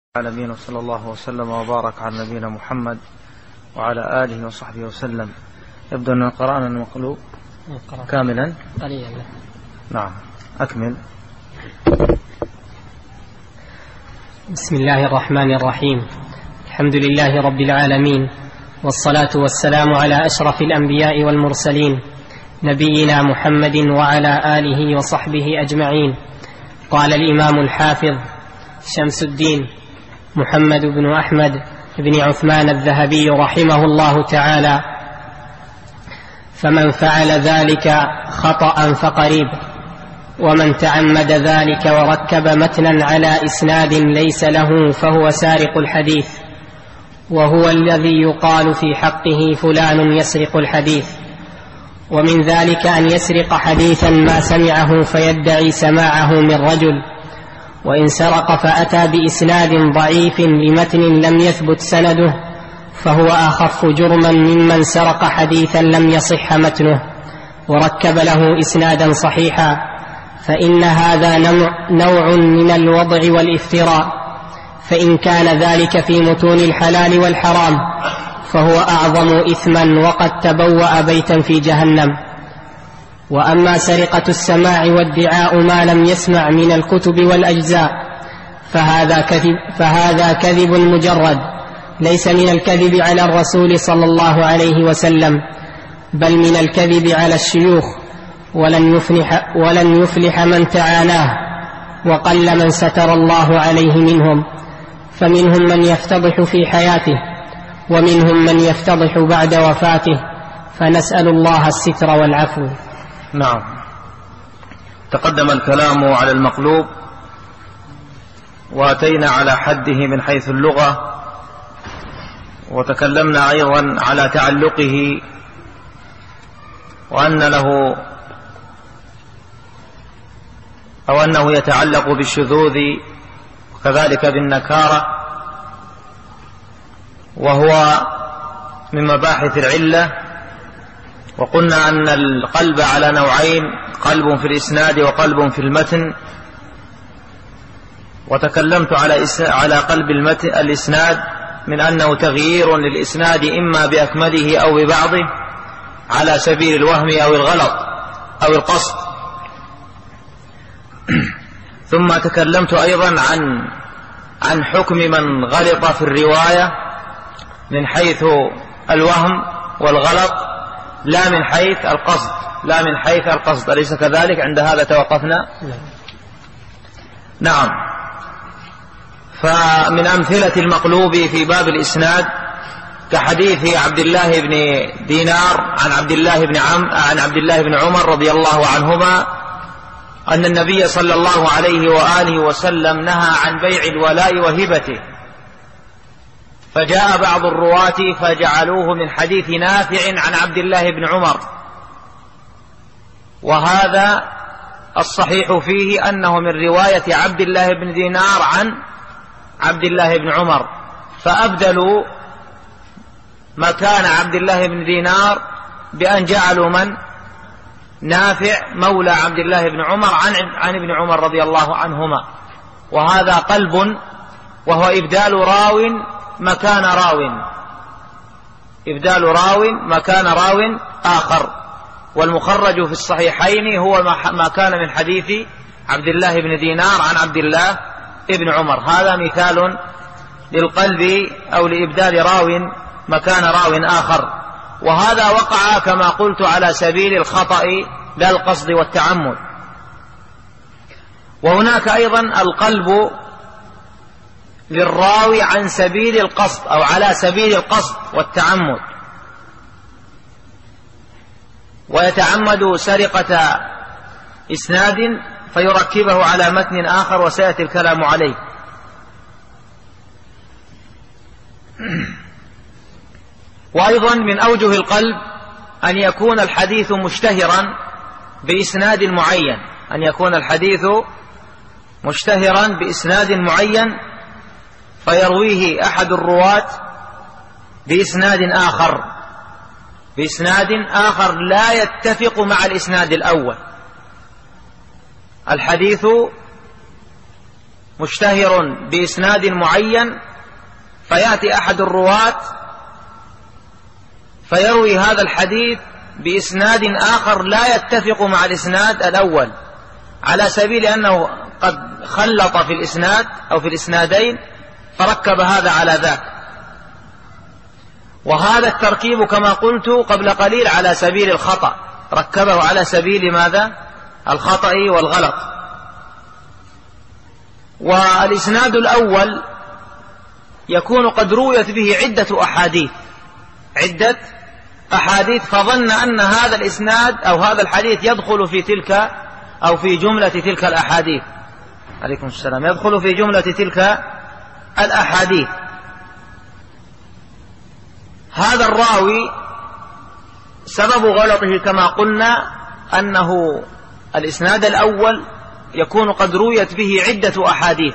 العالمين، وصلى الله وسلم وبارك على نبينا محمد وعلى آله وصحبه وسلم. يبدو أن قرأنا المقلوب كاملا قليلا. نعم، أكمل. بسم الله الرحمن الرحيم. الحمد لله رب العالمين، والصلاة والسلام على أشرف الأنبياء والمرسلين نبينا محمد وعلى آله وصحبه أجمعين. قال الإمام الحافظ شمس الدين محمد بن أحمد بن عثمان الذهبي رحمه الله تعالى: فمن فعل ذلك خطأ فقريب، ومن تعمد ذلك وركب متنا على إسناد ليس له فهو سارق الحديث، وهو الذي يقال في حقه فلان يسرق الحديث. ومن ذلك أن يسرق حديثا ما سمعه فيدعي سماعه من رجل، وإن سرق فأتى بإسناد ضعيف لمتن لم يثبت سنده فهو أخف جرما ممن سرق حديثا لم يصح متنه وركب له إسنادا صحيحا، فإن هذا نوع من الوضع والافتراء. فإن كان ذلك في متون الحلال والحرام فهو أعظم إثما وقد تبوأ بيتا في جهنم. وأما سرقة السماع وادعاء ما لم يسمع من الكتب والأجزاء فهذا كذب مجرد، ليس من الكذب على الرسول صلى الله عليه وسلم، بل من الكذب على الشيوخ، ولن يفلح من تعالاه، وقل من ستر الله عليه منهم. فمنهم من يفتضح في حياته، ومنهم من يفتضح بعد وفاته، فنسأل الله الستر والعفو. نعم، تقدم الكلام على المقلوب، وأتينا على حده من حيث اللغة، وتكلمنا أيضا على تعلقه، وأن له أو أنه يتعلق بالشذوذ وكذلك بالنكارة، وهو من مباحث العلة. وقلنا أن القلب على نوعين: قلب في الإسناد وقلب في المتن. وتكلمت على قلب الإسناد من أنه تغيير للإسناد إما بأكمله أو ببعضه على سبيل الوهم أو الغلط أو القصد. ثم تكلمت أيضا عن حكم من غلط في الرواية من حيث الوهم والغلط، لا من حيث القصد. أليس كذلك؟ عند هذا توقفنا. نعم. فمن أمثلة المقلوب في باب الإسناد كحديث عبد الله بن دينار عن عبد الله بن عمر رضي الله عنهما أن النبي صلى الله عليه وآله وسلم نهى عن بيع الولاء وهبته، فجاء بعض الرواة فجعلوه من حديث نافع عن عبد الله بن عمر، وهذا الصحيح فيه أنه من رواية عبد الله بن دينار عن عبد الله بن عمر، فأبدلوا مكان عبد الله بن دينار بأن جعلوا من نافع مولى عبد الله بن عمر عن ابن عمر رضي الله عنهما، وهذا قلب، وهو إبدال راو مكان راو آخر. والمخرج في الصحيحين هو ما كان من حديث عبد الله بن دينار عن عبد الله بن عمر. هذا مثال للقلب أو لإبدال راو مكان راو آخر، وهذا وقع كما قلت على سبيل الخطأ لا القصد والتعمد. وهناك أيضا القلب للراوي عن سبيل القصد أو على سبيل القصد والتعمد، ويتعمد سرقة إسناد فيركبه على متن آخر، وسيأتي الكلام عليه. وأيضا من أوجه القلب أن يكون الحديث مشتهرا بإسناد معين، فيرويه أحد الرواة بإسناد آخر لا يتفق مع الإسناد الأول. الحديث مشتهر بإسناد معين، فيأتي أحد الرواة فيروي هذا الحديث بإسناد آخر لا يتفق مع الإسناد الأول، على سبيل أنه قد خلط في الإسناد أو في الإسنادين فركب هذا على ذاك. وهذا التركيب كما قلت قبل قليل على سبيل الخطأ، ركبه على سبيل ماذا؟ الخطأ والغلط. والإسناد الأول يكون قد رويت به عدة أحاديث فظن أن هذا الإسناد أو هذا الحديث يدخل في تلك أو في جملة تلك الأحاديث. عليكم السلام. يدخل في جملة تلك الأحاديث. هذا الراوي سبب غلطه كما قلنا أنه الإسناد الأول يكون قد رويت به عدة أحاديث،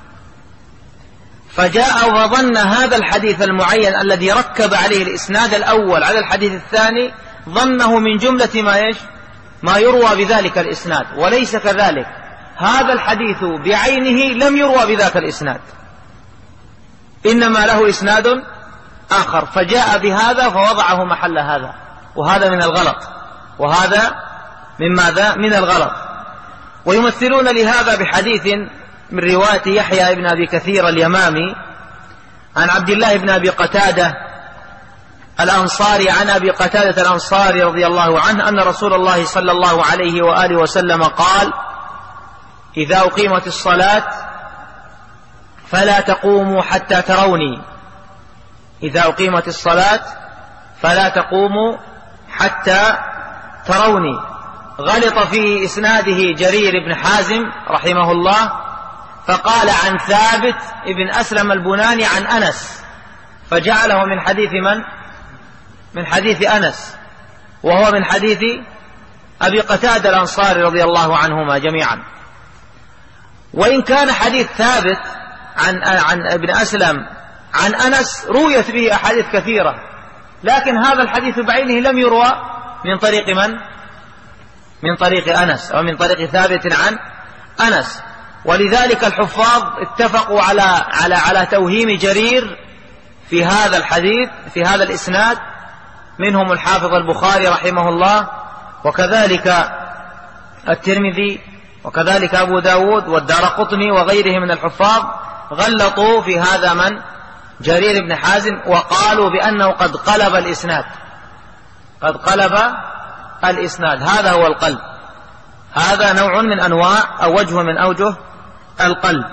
فجاء وظن هذا الحديث المعين الذي ركب عليه الإسناد الأول على الحديث الثاني ظنه من جملة ما يروى بذلك الإسناد، وليس كذلك. هذا الحديث بعينه لم يروى بذاك الإسناد، إنما له إسناد آخر، فجاء بهذا فوضعه محل هذا، وهذا من الغلط، وهذا من ماذا؟ من الغلط. ويمثلون لهذا بحديث من رواية يحيى بن أبي كثير اليمامي عن عبد الله بن أبي قتادة الأنصاري عن أبي قتادة الأنصاري رضي الله عنه أن رسول الله صلى الله عليه وآله وسلم قال: إذا أقيمت الصلاة فلا تقوموا حتى تروني. إذا أقيمت الصلاة فلا تقوموا حتى تروني. غلط في إسناده جرير بن حازم رحمه الله، فقال عن ثابت بن أسلم البناني عن أنس، فجعله من حديث من؟ من حديث أنس، وهو من حديث أبي قتادة الأنصاري رضي الله عنهما جميعا. وإن كان حديث ثابت عن ابن أسلم عن أنس رويت به أحاديث كثيرة، لكن هذا الحديث بعينه لم يروى من طريق من؟ من طريق أنس أو من طريق ثابت عن أنس. ولذلك الحفاظ اتفقوا على توهيم جرير في هذا الحديث في هذا الإسناد، منهم الحافظ البخاري رحمه الله، وكذلك الترمذي، وكذلك أبو داود والدارقطني وغيره من الحفاظ، غلطوا في هذا من؟ جرير بن حازم، وقالوا بأنه قد قلب الإسناد، قد قلب الإسناد. هذا هو القلب، هذا نوع من أنواع أو وجه من أوجه القلب.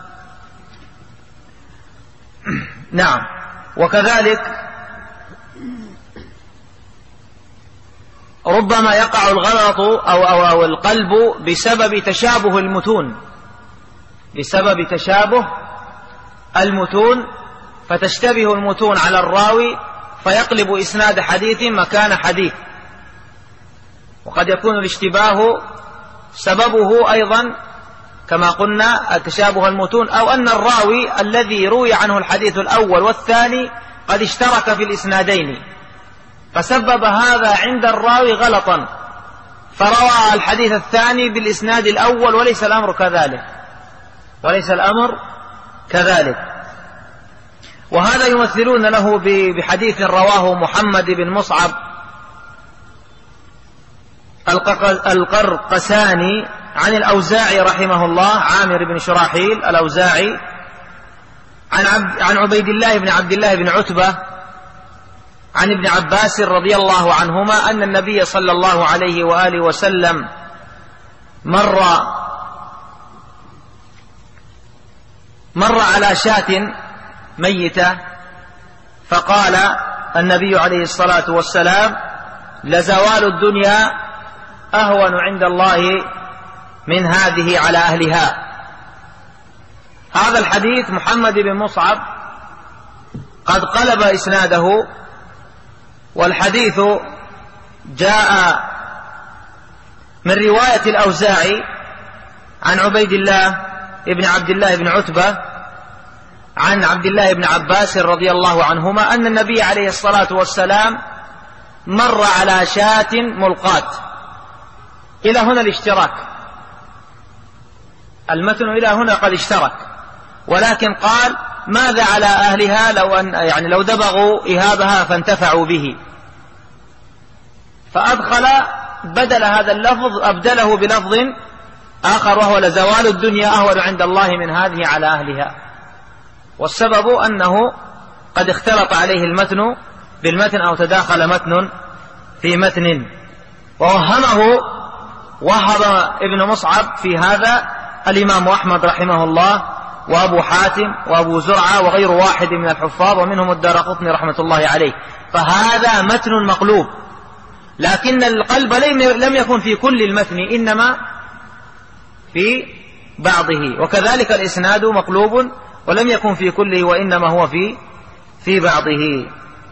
نعم. وكذلك ربما يقع الغلط أو القلب بسبب تشابه المتون، بسبب تشابه المتون، فتشتبه المتون على الراوي فيقلب إسناد حديث مكان حديث. وقد يكون الاشتباه سببه أيضا كما قلنا تشابه المتون، أو أن الراوي الذي روي عنه الحديث الأول والثاني قد اشترك في الإسنادين، فسبب هذا عند الراوي غلطا، فروى الحديث الثاني بالإسناد الأول، وليس الأمر كذلك، وليس الأمر كذلك. وهذا يمثلون له بحديث رواه محمد بن مصعب القرقساني عن الأوزاعي رحمه الله، عامر بن شراحيل الأوزاعي، عن عبيد الله بن عبد الله بن عتبة عن ابن عباس رضي الله عنهما أن النبي صلى الله عليه وآله وسلم مر على شاة ميتة، فقال النبي عليه الصلاة والسلام: لزوال الدنيا أهون عند الله من هذه على أهلها. هذا الحديث محمد بن مصعب قد قلب إسناده، والحديث جاء من رواية الأوزاعي عن عبيد الله ابن عبد الله بن عتبة عن عبد الله بن عباس رضي الله عنهما أن النبي عليه الصلاة والسلام مر على شاة ملقاة. إلى هنا الاشتراك، المتن إلى هنا قد اشترك، ولكن قال ماذا على أهلها لو دبغوا إهابها فانتفعوا به، فأدخل بدل هذا اللفظ أبدله بلفظ آخر وهو لزوال الدنيا أهون عند الله من هذه على أهلها. والسبب أنه قد اختلط عليه المتن بالمتن أو تداخل متن في متن، وهب ابن مصعب في هذا الإمام أحمد رحمه الله وأبو حاتم وأبو زرعة وغير واحد من الحفاظ ومنهم الدارقطني رحمة الله عليه. فهذا متن مقلوب، لكن القلب لم يكن في كل المتن، إنما في بعضه، وكذلك الإسناد مقلوب ولم يكن في كله وإنما هو في بعضه.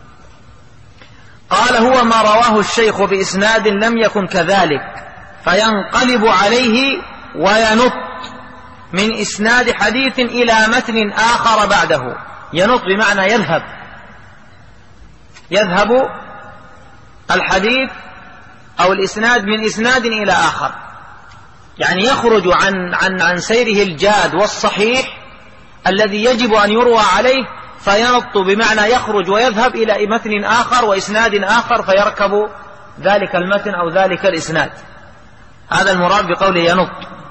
قال هو ما رواه الشيخ بإسناد لم يكن كذلك فينقلب عليه وينط من إسناد حديث إلى متن آخر بعده. ينط بمعنى يذهب الحديث أو الإسناد من إسناد إلى آخر، يعني يخرج عن سيره الجاد والصحيح الذي يجب أن يروى عليه، فينط بمعنى يخرج ويذهب إلى متن آخر وإسناد آخر فيركب ذلك المتن أو ذلك الإسناد. هذا المراد بقوله ينط.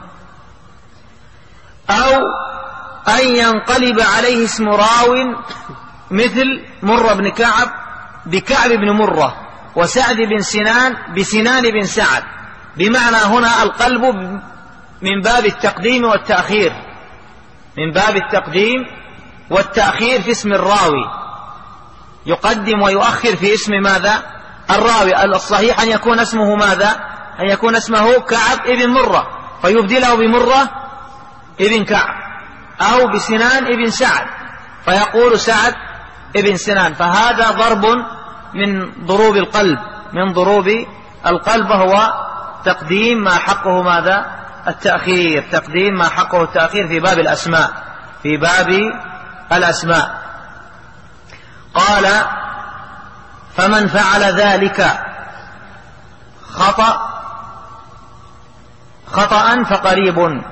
أو أن ينقلب عليه اسم راو مثل مر بن كعب بكعب بن مرة وسعد بن سنان بسنان بن سعد، بمعنى هنا القلب من باب التقديم والتأخير، من باب التقديم والتأخير في اسم الراوي، يقدم ويؤخر في اسم ماذا؟ الراوي. الصحيح أن يكون اسمه ماذا؟ أن يكون اسمه كعب ابن مرة فيبدله بمرة ابن كعب، أو بسنان ابن سعد فيقول سعد ابن سنان. فهذا ضرب من ضروب القلب، من ضروب القلب، وهو تقديم ما حقه ماذا؟ التأخير، تقديم ما حقه التأخير في باب الأسماء، في باب الأسماء. قال فمن فعل ذلك خطأ فقريب.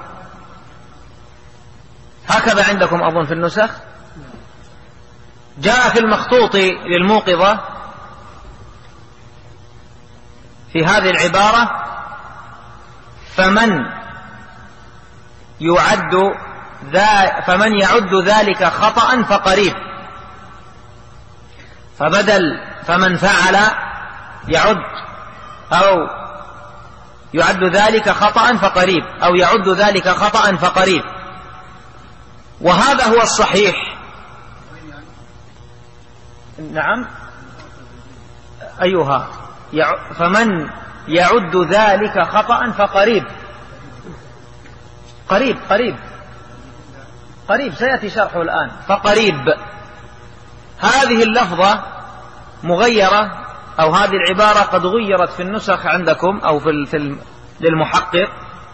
هكذا عندكم أظن في النسخ. جاء في المخطوط للموقظة في هذه العبارة فمن يعد ذلك خطأ فقريب، فبدل فمن فعل يعد ذلك خطأ فقريب، أو يعد ذلك خطأ فقريب، وهذا هو الصحيح. نعم أيها فمن يعد ذلك خطأ فقريب، قريب سيأتي شرحه الآن. فقريب هذه اللفظة مغيرة، أو هذه العبارة قد غيرت في النسخ عندكم أو للمحقق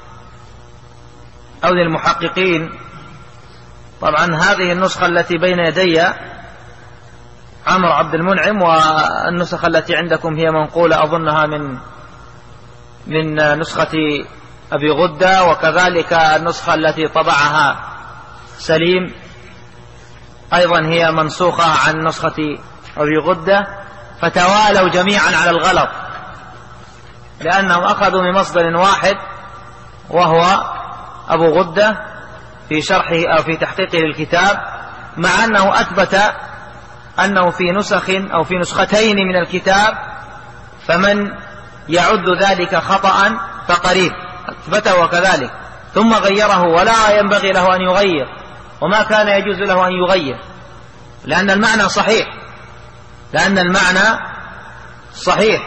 أو للمحققين. طبعا هذه النسخة التي بين يدي عمرو عبد المنعم، والنسخة التي عندكم هي منقولة أظنها من نسخة أبي غدة، وكذلك النسخة التي طبعها سليم أيضا هي منسوخة عن نسخة أبي غدة، فتوالوا جميعا على الغلط لأنهم أخذوا من مصدر واحد وهو أبو غدة في شرحه أو في تحقيقه للكتاب، مع أنه أثبت أنه في نسخ أو في نسختين من الكتاب فمن يعد ذلك خطأ فقريب، أثبته وكذلك، ثم غيره ولا ينبغي له أن يغير، وما كان يجوز له أن يغير، لأن المعنى صحيح.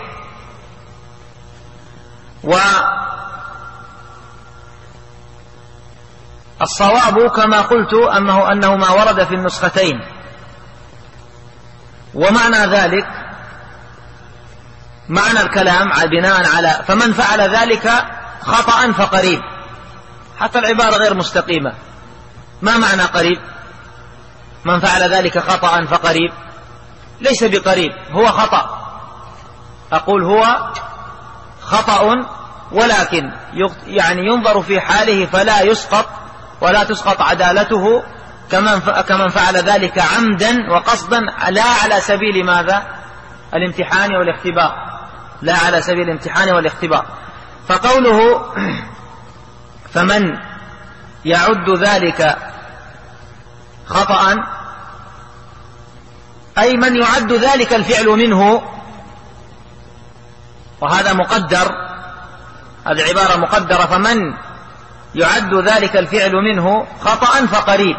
والصواب كما قلت أنه ما ورد في النسختين. ومعنى ذلك معنى الكلام بناء على فمن فعل ذلك خطأ فقريب، حتى العبارة غير مستقيمة. ما معنى قريب؟ من فعل ذلك خطأ فقريب ليس بقريب، هو خطأ. أقول هو خطأ، ولكن يعني ينظر في حاله فلا يسقط ولا تسقط عدالته كمن فعل ذلك عمدا وقصدا لا على سبيل ماذا؟ الامتحان والاختبار، لا على سبيل الامتحان والاختبار. فقوله فمن يعد ذلك خطأ أي من يعد ذلك الفعل منه، وهذا مقدر، هذه عبارة مقدرة، فمن يعد ذلك الفعل منه خطأ فقريب.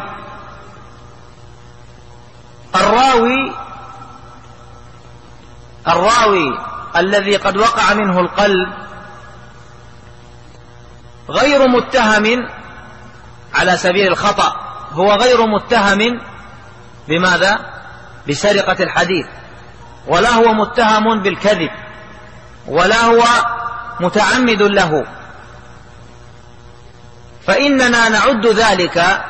الراوي الذي قد وقع منه القلب غير متهم على سبيل الخطأ، هو غير متهم بماذا؟ بسرقة الحديث، ولا هو متهم بالكذب، ولا هو متعمد له، فإننا نعد ذلك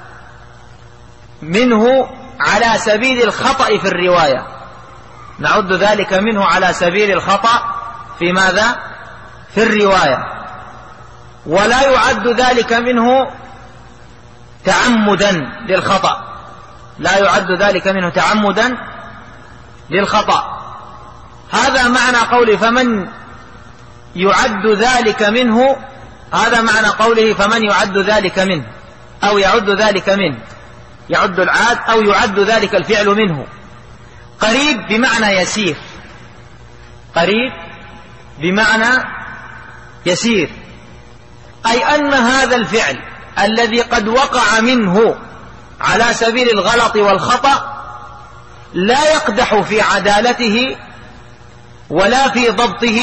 منه على سبيل الخطأ في الرواية، نعد ذلك منه على سبيل الخطأ في ماذا؟ في الرواية، ولا يعد ذلك منه تعمدا للخطأ، لا يعد ذلك منه تعمدا للخطأ. هذا معنى قوله فمن يعد ذلك منه، هذا معنى قوله فمن يعد ذلك منه، أو يعد ذلك منه، يعد العاد أو يعد ذلك الفعل منه. قريب بمعنى يسير، قريب بمعنى يسير، أي أن هذا الفعل الذي قد وقع منه على سبيل الغلط والخطأ لا يقدح في عدالته ولا في ضبطه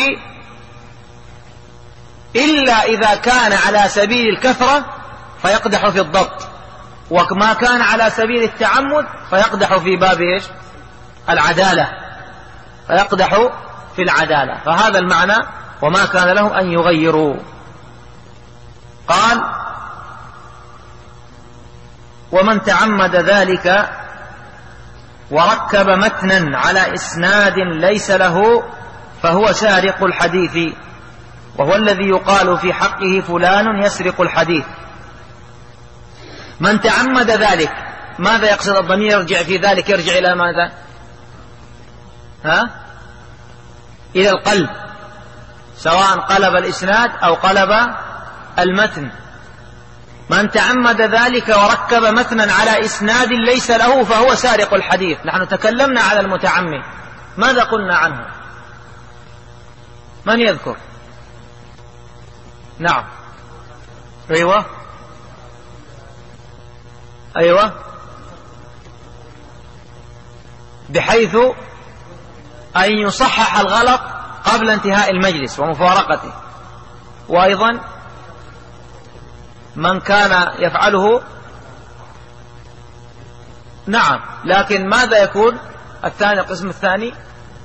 إلا إذا كان على سبيل الكثرة فيقدح في الضبط، وما كان على سبيل التعمد فيقدح في باب إيش؟ العدالة، فيقدح في العدالة. فهذا المعنى وما كان لهم أن يغيروا. قال ومن تعمد ذلك وركب متنا على إسناد ليس له فهو سارق الحديث، وهو الذي يقال في حقه فلان يسرق الحديث. من تعمد ذلك، ماذا يقصد الضمير يرجع في ذلك؟ يرجع إلى ماذا؟ إلى القلب، سواء قلب الإسناد أو قلب المتن. من تعمد ذلك وركب متنا على إسناد ليس له فهو سارق الحديث. نحن تكلمنا على المتعمد، ماذا قلنا عنه؟ من يذكر؟ نعم، أيوة، بحيث أن يصحح الغلط قبل انتهاء المجلس ومفارقته. وأيضا من كان يفعله، نعم، لكن ماذا يكون الثاني؟ القسم الثاني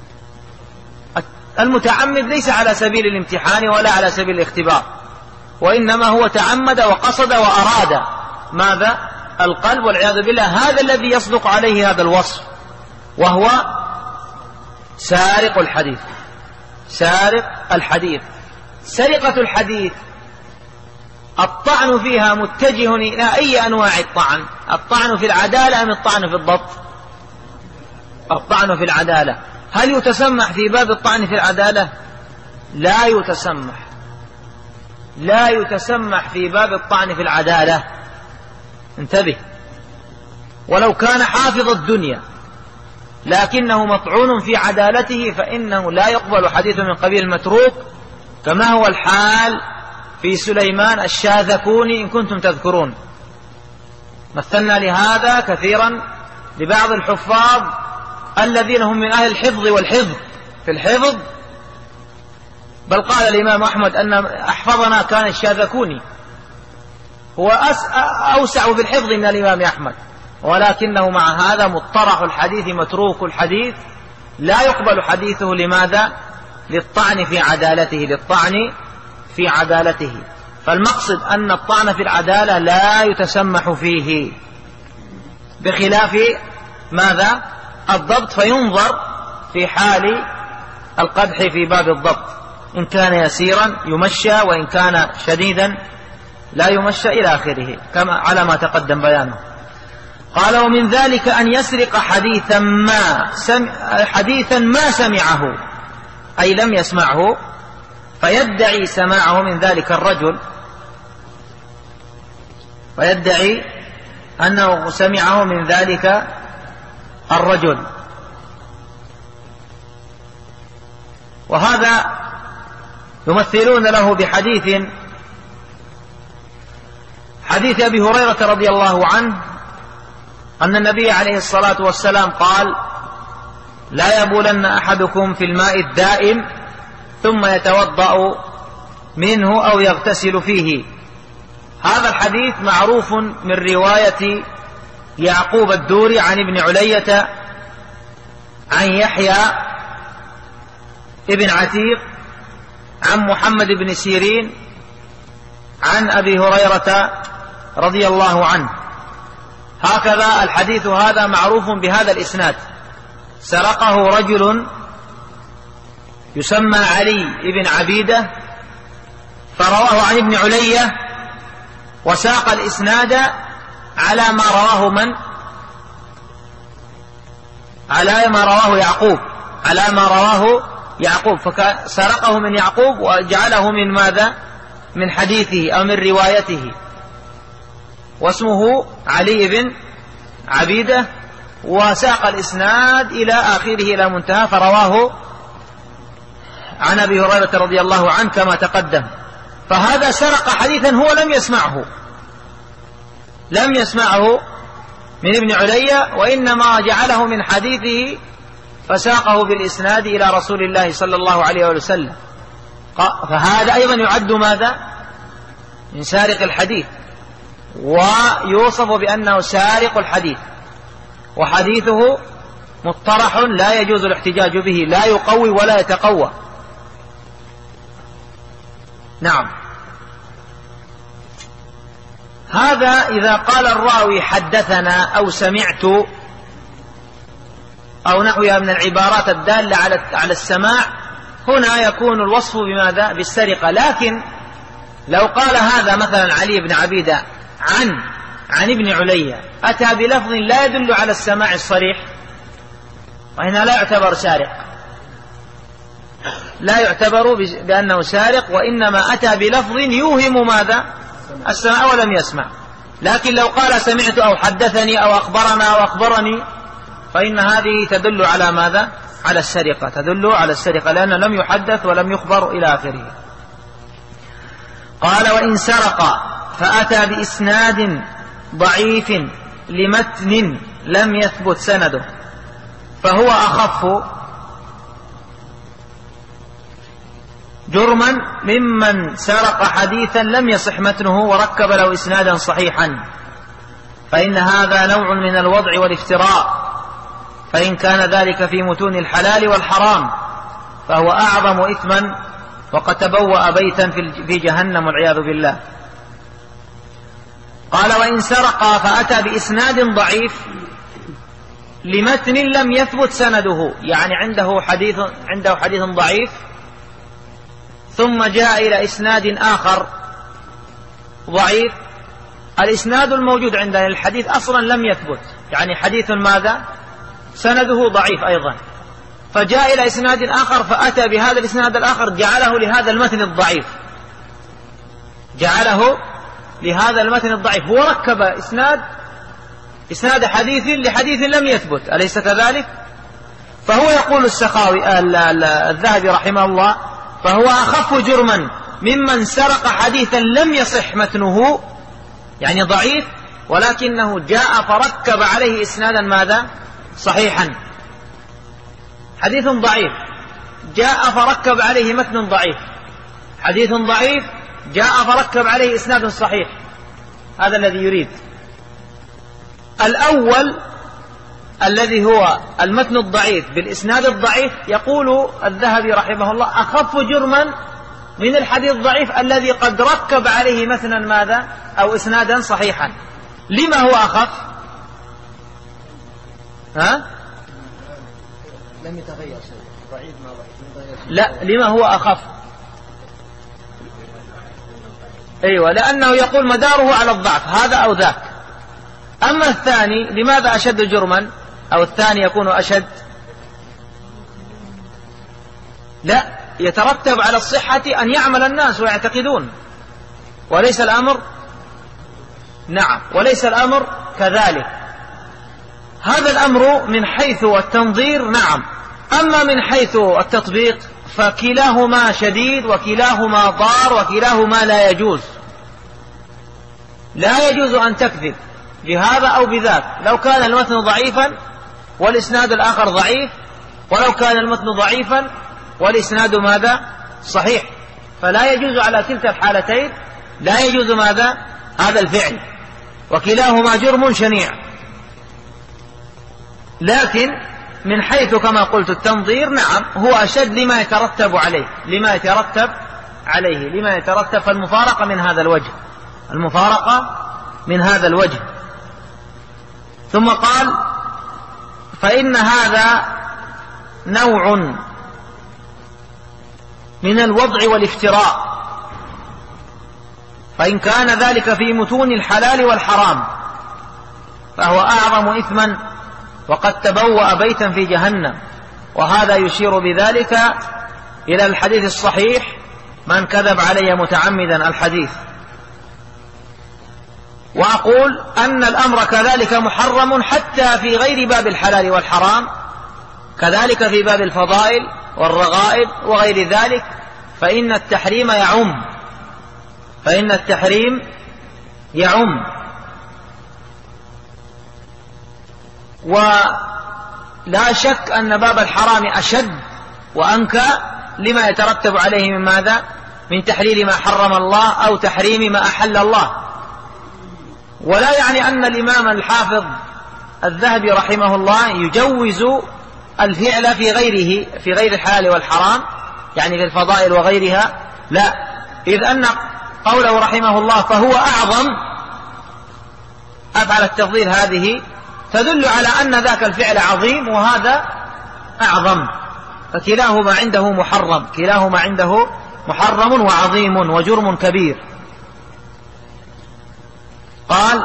المتعمد ليس على سبيل الامتحان ولا على سبيل الاختبار، وإنما هو تعمد وقصد وأراد ماذا؟ القلب، والعياذ بالله. هذا الذي يصدق عليه هذا الوصف، وهو سارق الحديث. سارق الحديث، سرقة الحديث الطعن فيها متجه إلى أي أنواع الطعن؟ الطعن في العدالة أم الطعن في الضبط؟ الطعن في العدالة. هل يتسمح في باب الطعن في العدالة؟ لا يتسمح، لا يتسمح في باب الطعن في العدالة. انتبه، ولو كان حافظ الدنيا لكنه مطعون في عدالته فإنه لا يقبل حديث من قبيل المتروك، كما هو الحال في سليمان الشاذكوني إن كنتم تذكرون. مثلنا لهذا كثيرا لبعض الحفاظ الذين هم من أهل الحفظ والحفظ في الحفظ، بل قال الإمام أحمد أن أحفظنا كان الشاذكوني، هو أوسع في الحفظ من الإمام أحمد، ولكنه مع هذا مطرح الحديث متروك الحديث، لا يقبل حديثه. لماذا؟ للطعن في عدالته، للطعن في عدالته. فالمقصد أن الطعن في العدالة لا يتسمح فيه، بخلاف ماذا؟ الضبط، فينظر في حال القدح في باب الضبط، إن كان يسيرا يمشى، وإن كان شديدا لا يمشى، إلى آخره، كما على ما تقدم بيانه. قال ومن ذلك أن يسرق حديثا ما سمعه أي لم يسمعه فيدعي سماعه من ذلك الرجل، ويدعي أنه سمعه من ذلك الرجل. وهذا يمثلون له بحديث أبي هريرة رضي الله عنه أن النبي عليه الصلاة والسلام قال: لا يبولن أحدكم في الماء الدائم ثم يتوضأ منه أو يغتسل فيه. هذا الحديث معروف من رواية يعقوب الدوري عن ابن علية عن يحيى ابن عتيق عن محمد بن سيرين عن أبي هريرة رضي الله عنه. هكذا الحديث هذا معروف بهذا الإسناد: سرقه رجل يسمى علي بن عبيدة فرواه عن ابن علية، وساق الإسناد على ما رواه من؟ على ما رواه يعقوب، فسرقه من يعقوب وجعله من ماذا؟ من حديثه أو من روايته، واسمه علي بن عبيدة، وساق الإسناد إلى آخره إلى منتهى، فرواه عن أبي هريرة رضي الله عنه كما تقدم. فهذا سرق حديثا هو لم يسمعه من ابن علية، وإنما جعله من حديثه فساقه بالإسناد إلى رسول الله صلى الله عليه وسلم. فهذا أيضا يعد ماذا؟ من سارق الحديث، ويوصف بأنه سارق الحديث، وحديثه مطرح لا يجوز الاحتجاج به، لا يقوي ولا يتقوى. نعم. هذا إذا قال الراوي حدثنا أو سمعت أو نحوها من العبارات الدالة على السماع، هنا يكون الوصف بماذا؟ بالسرقة. لكن لو قال هذا مثلا علي بن عبيدة عن ابن علية أتى بلفظ لا يدل على السماع الصريح، وهنا لا يعتبر سارق، لا يعتبر بأنه سارق، وإنما أتى بلفظ يوهم ماذا؟ السماع ولم يسمع. لكن لو قال سمعت أو حدثني أو أخبرنا أو أخبرني، فإن هذه تدل على ماذا؟ على السرقة، تدل على السرقة، لأنه لم يحدث ولم يخبر إلى آخره. قال: وإن سرق فأتى بإسناد ضعيف لمتن لم يثبت سنده فهو أخف جرما ممن سرق حديثا لم يصح متنه وركب له إسنادا صحيحا، فإن هذا نوع من الوضع والافتراء، فإن كان ذلك في متون الحلال والحرام فهو أعظم إثما، وقد تبوأ بيتا في جهنم والعياذ بالله. قال: وإن سرق فأتى بإسناد ضعيف لمتن لم يثبت سنده، يعني عنده حديث ضعيف ثم جاء إلى إسناد آخر ضعيف. الإسناد الموجود عندنا الحديث أصلا لم يثبت، يعني حديث ماذا؟ سنده ضعيف أيضا، فجاء إلى إسناد آخر فأتى بهذا الإسناد الآخر جعله لهذا المتن الضعيف، جعله لهذا المتن الضعيف، هو ركب إسناد حديث لحديث لم يثبت، أليس كذلك؟ فهو يقول السخاوي الذهبي رحمه الله: فهو أخف جرما ممن سرق حديثا لم يصح متنه، يعني ضعيف، ولكنه جاء فركب عليه إسنادا ماذا؟ صحيحا. حديث ضعيف جاء فركب عليه متن ضعيف، حديث ضعيف جاء فركب عليه إسناد صحيح، هذا الذي يريد. الأول الذي هو المتن الضعيف بالإسناد الضعيف، يقول الذهبي رحمه الله: أخف جرما من الحديث الضعيف الذي قد ركب عليه مثلا ماذا؟ أو إسنادا صحيحا. لما هو أخف؟ لم يتغير شيء، ضعيف ما ضعيف. لا، لما هو أخف؟ أيوة، لأنه يقول مداره على الضعف، هذا أو ذاك. أما الثاني لماذا أشد جرما أو الثاني يكون أشد؟ لا، يترتب على الصحة أن يعمل الناس ويعتقدون، وليس الأمر نعم وليس الأمر كذلك. هذا الأمر من حيث التنظير نعم، أما من حيث التطبيق فكلاهما شديد وكلاهما ضار وكلاهما لا يجوز. لا يجوز أن تكذب بهذا أو بذاك، لو كان المتن ضعيفا والإسناد الآخر ضعيف، ولو كان المتن ضعيفا والإسناد ماذا؟ صحيح. فلا يجوز على كلتا الحالتين لا يجوز ماذا؟ هذا الفعل، وكلاهما جرم شنيع. لكن من حيث كما قلت التنظير نعم هو أشد لما يترتب عليه، لما يترتب فالمفارقة من هذا الوجه، المفارقة من هذا الوجه. ثم قال فإن هذا نوع من الوضع والافتراء، فإن كان ذلك في متون الحلال والحرام فهو أعظم إثما وقد تبوأ بيتا في جهنم. وهذا يشير بذلك إلى الحديث الصحيح من كذب علي متعمدا الحديث. وأقول أن الأمر كذلك محرم حتى في غير باب الحلال والحرام، كذلك في باب الفضائل والرغائب وغير ذلك، فإن التحريم يعم. ولا شك أن باب الحرام أشد وأنكى لما يترتب عليه من ماذا؟ من تحليل ما حرم الله أو تحريم ما أحل الله. ولا يعني أن الإمام الحافظ الذهبي رحمه الله يجوز الفعل في غير الحلال والحرام، يعني في الفضائل وغيرها، لا، إذ أن قوله رحمه الله فهو أعظم، أفعل التفضيل هذه تدل على أن ذاك الفعل عظيم وهذا أعظم، فكلاهما عنده محرم وعظيم وجرم كبير. قال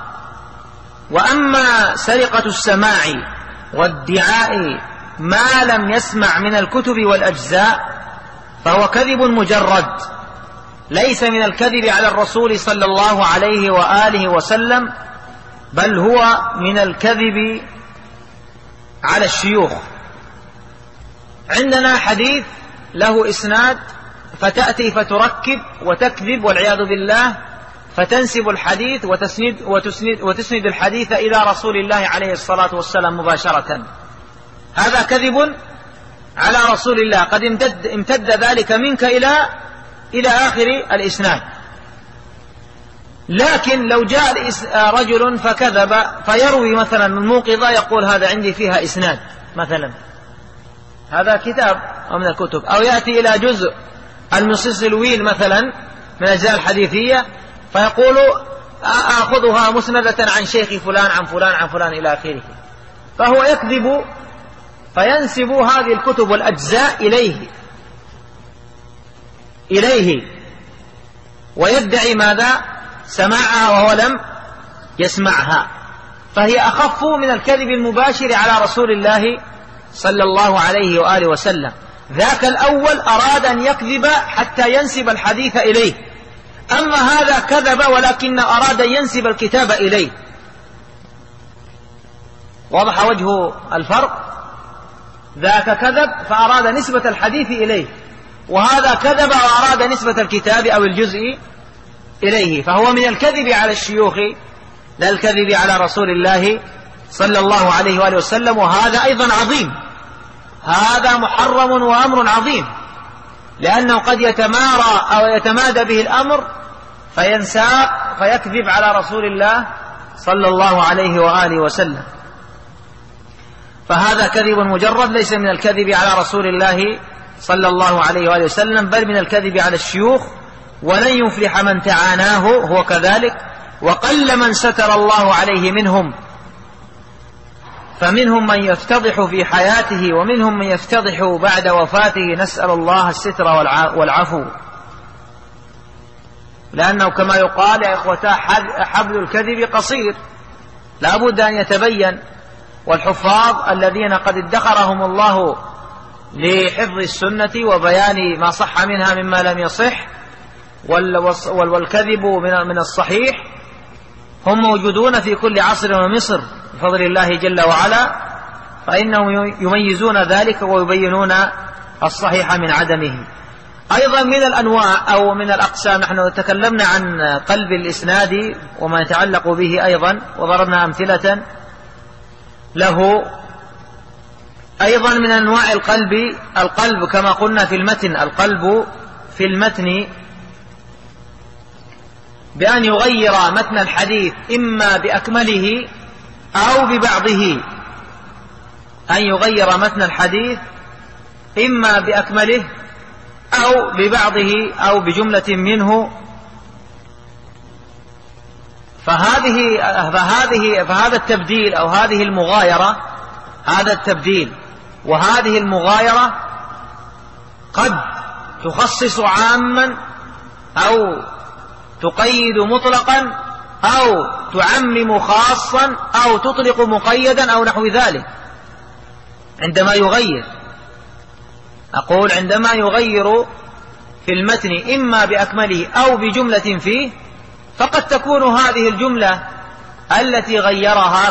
وأما سرقة السماع وادعاء ما لم يسمع من الكتب والأجزاء فهو كذب مجرد، ليس من الكذب على الرسول صلى الله عليه وآله وسلم، بل هو من الكذب على الشيوخ. عندنا حديث له إسناد فتأتي فتركب وتكذب والعياذ بالله، فتنسب الحديث وتسند الحديث إلى رسول الله عليه الصلاة والسلام مباشرة، هذا كذب على رسول الله، قد امتد ذلك منك إلى آخر الإسناد. لكن لو جاء رجل فكذب فيروي مثلا الموقظة يقول هذا عندي فيها إسناد مثلا، هذا كتاب أو من الكتب، أو يأتي إلى جزء المصيص الويل مثلا من الأجزاء الحديثية فيقول أخذها مسندة عن شيخ فلان عن فلان عن فلان إلى آخره، فهو يكذب فينسب هذه الكتب والأجزاء إليه ويدعي ماذا؟ سماعها وهو لم يسمعها، فهي أخف من الكذب المباشر على رسول الله صلى الله عليه وآله وسلم. ذاك الأول أراد أن يكذب حتى ينسب الحديث إليه، أما هذا كذب ولكن أراد أن ينسب الكتاب إليه. واضح وجه الفرق؟ ذاك كذب فأراد نسبة الحديث إليه، وهذا كذب وأراد نسبة الكتاب أو الجزء إليه، فهو من الكذب على الشيوخ لا الكذب على رسول الله صلى الله عليه وآله وسلم. وهذا أيضا عظيم، هذا محرم وأمر عظيم، لأنه قد يتمارى أو يتمادى به الأمر فينساق فيكذب على رسول الله صلى الله عليه وآله وسلم، فهذا كذب مجرد ليس من الكذب على رسول الله صلى الله عليه وآله وسلم، بل من الكذب على الشيوخ. ولن يفلح من تعاناه هو كذلك، وقل من ستر الله عليه منهم، فمنهم من يفتضح في حياته ومنهم من يفتضح بعد وفاته، نسأل الله الستر والعفو، لأنه كما يقال يا إخوتا حبل الكذب قصير، لا بد أن يتبين. والحفاظ الذين قد ادخرهم الله لحفظ السنة وبيان ما صح منها مما لم يصح والكذب من الصحيح هم موجودون في كل عصر ومصر بفضل الله جل وعلا، فإنهم يميزون ذلك ويبينون الصحيح من عدمه. أيضا من الأنواع أو من الأقسام، نحن تكلمنا عن قلب الإسناد وما يتعلق به أيضا وضربنا أمثلة له. أيضا من أنواع القلب كما قلنا في المتن، القلب في المتن بأن يغير متن الحديث إما بأكمله أو ببعضه، أن يغير متن الحديث إما بأكمله أو ببعضه أو بجملة منه. فهذا التبديل أو هذه المغايرة، هذا التبديل وهذه المغايرة قد تخصص عاما أو تقيد مطلقا أو تعمم خاصا أو تطلق مقيدا أو نحو ذلك. عندما يغير، أقول عندما يغير في المتن إما بأكمله أو بجملة فيه، فقد تكون هذه الجملة التي غيرها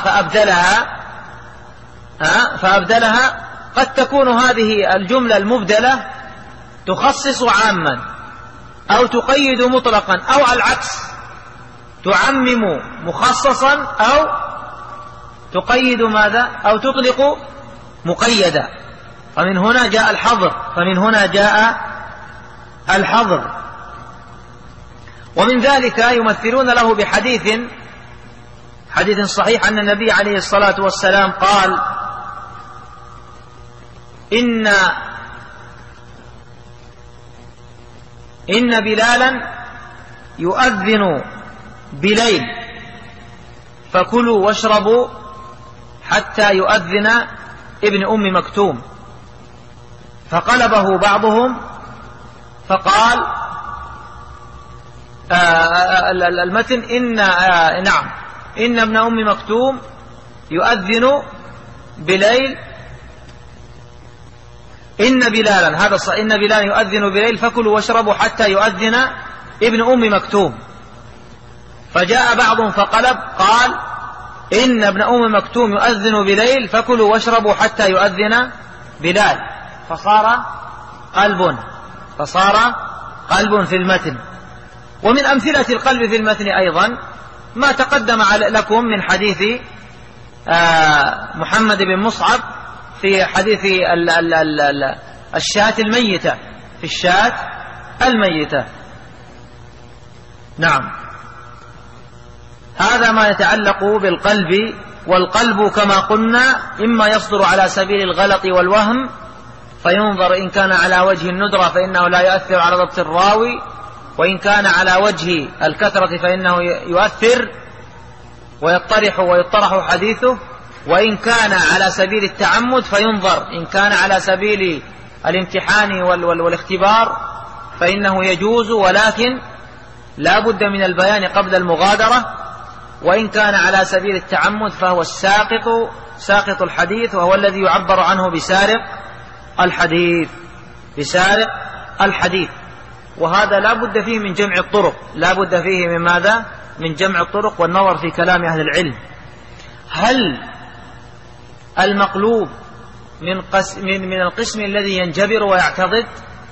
فأبدلها قد تكون هذه الجملة المبدلة تخصص عاما أو تقيد مطلقا، أو على العكس تعمم مخصصا أو تقيد ماذا أو تطلق مقيدا. فمن هنا جاء الحظر. ومن ذلك يمثلون له بحديث صحيح أن النبي عليه الصلاة والسلام قال: إن بلالا يؤذن بليل فكلوا واشربوا حتى يؤذن ابن أم مكتوم. فقلبه بعضهم فقال المتن إن ابن أم مكتوم يؤذن بليل، إن بلالا يؤذن بليل فكلوا واشربوا حتى يؤذن ابن أم مكتوم. فجاء بعضهم فقلب قال إن ابن أم مكتوم يؤذن بليل فكلوا واشربوا حتى يؤذن بلال. فصار قلب في المتن. ومن أمثلة القلب في المتن أيضا ما تقدم لكم من حديث محمد بن مصعب في حديث الشاة الميتة، في الشاة الميتة. نعم، هذا ما يتعلق بالقلب. والقلب كما قلنا إما يصدر على سبيل الغلط والوهم فينظر، إن كان على وجه الندرة فإنه لا يؤثر على ضبط الراوي، وإن كان على وجه الكثرة فإنه يؤثر ويطرح حديثه، وإن كان على سبيل التعمد فينظر، إن كان على سبيل الامتحان والاختبار فإنه يجوز، ولكن لا بد من البيان قبل المغادرة. وإن كان على سبيل التعمد فهو ساقط الحديث، وهو الذي يعبر عنه بسارق الحديث. وهذا لا بد فيه من جمع الطرق، لا بد فيه من ماذا؟ من جمع الطرق والنظر في كلام أهل العلم. هل المقلوب من القسم الذي ينجبر ويعتضد؟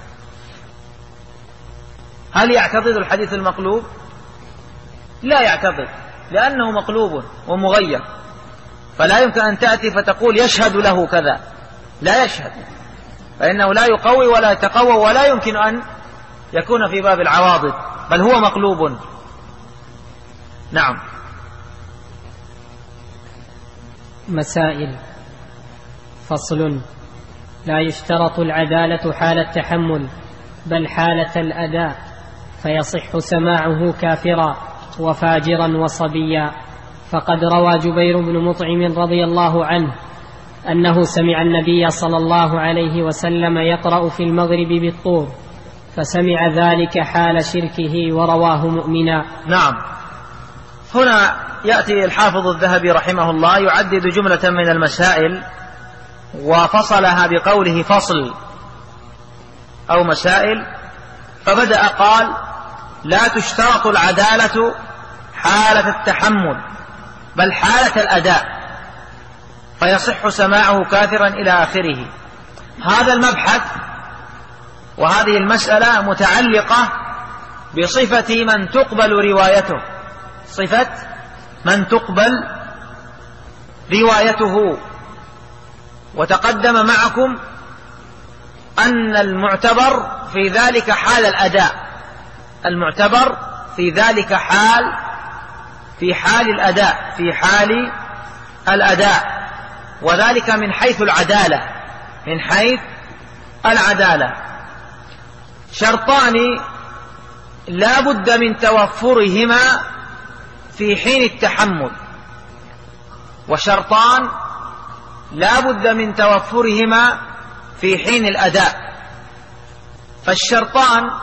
هل يعتضد الحديث المقلوب؟ لا يعتضد، لأنه مقلوب ومغير، فلا يمكن أن تأتي فتقول يشهد له كذا، لا يشهد، فإنه لا يقوي ولا يتقوى ولا يمكن أن يكون في باب العواضد، بل هو مقلوب. نعم. مسائل. فصل. لا يشترط العدالة حال التحمل بل حالة الأداء، فيصح سماعه كافرا وفاجرا وصبيا. فقد روى جبير بن مطعم رضي الله عنه أنه سمع النبي صلى الله عليه وسلم يقرأ في المغرب بالطور، فسمع ذلك حال شركه ورواه مؤمنا. نعم. هنا يأتي الحافظ الذهبي رحمه الله يعدد جملة من المسائل وفصلها بقوله فصل أو مسائل، فبدأ قال: لا تشترط العدالة حالة التحمل بل حالة الأداء، فيصح سماعه كافرا إلى آخره. هذا المبحث وهذه المسألة متعلقة بصفة من تقبل روايته، صفة من تقبل روايته. وتقدم معكم أن المعتبر في ذلك حال الأداء، المعتبر في ذلك في حال الأداء، في حال الأداء، وذلك من حيث العدالة، من حيث العدالة. شرطان لا بد من توفرهما في حين التحمل، وشرطان لا بد من توفرهما في حين الأداء. فالشرطان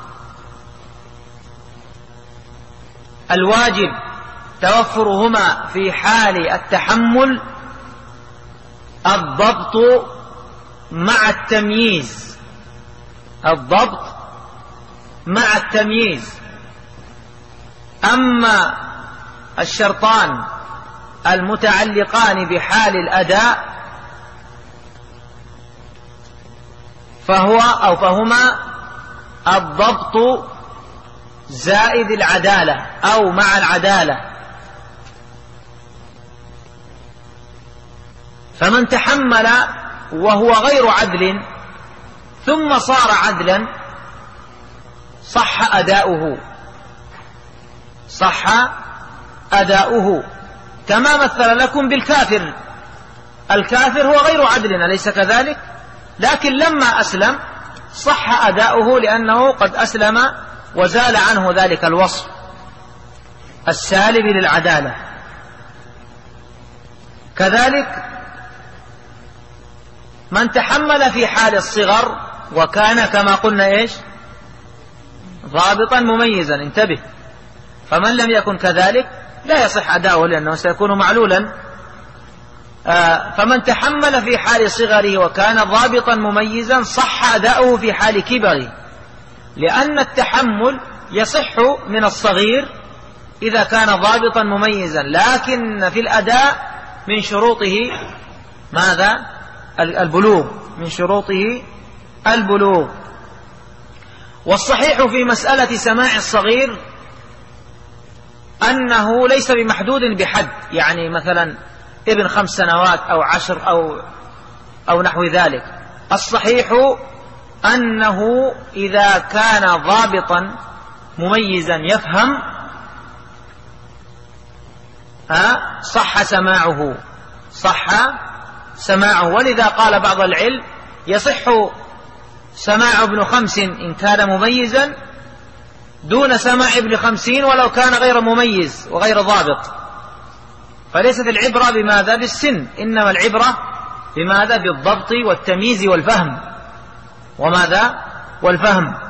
الواجب توفرهما في حال التحمل الضبط مع التمييز، الضبط مع التمييز. أما الشرطان المتعلقان بحال الأداء فهما الضبط زائد العدالة أو مع العدالة. فمن تحمل وهو غير عدل ثم صار عدلا صح أداؤه، صح أداؤه. كما مثل لكم بالكافر، الكافر هو غير عدل أليس كذلك؟ لكن لما أسلم صح أداؤه لأنه قد أسلم وزال عنه ذلك الوصف السالب للعدالة. كذلك من تحمل في حال الصغر وكان كما قلنا إيش؟ ضابطا مميزا، انتبه. فمن لم يكن كذلك لا يصح أداؤه لأنه سيكون معلولا. فمن تحمل في حال صغره وكان ضابطا مميزا صح أداؤه في حال كبره، لأن التحمل يصح من الصغير إذا كان ضابطا مميزا، لكن في الأداء من شروطه ماذا؟ البلوغ، من شروطه البلوغ. والصحيح في مسألة سماع الصغير أنه ليس بمحدود بحد، يعني مثلا ابن 5 سنوات أو 10 أو نحو ذلك. الصحيح أنه إذا كان ضابطا مميزا يفهم صح سماعه، صح سماعه. ولذا قال بعض العلم يصح سماع ابن 5 إن كان مميزا دون سماع ابن 50 ولو كان غير مميز وغير ضابط. فليست العبرة بماذا؟ بالسن، إنما العبرة بماذا؟ بالضبط والتمييز والفهم. وماذا؟ والفهم.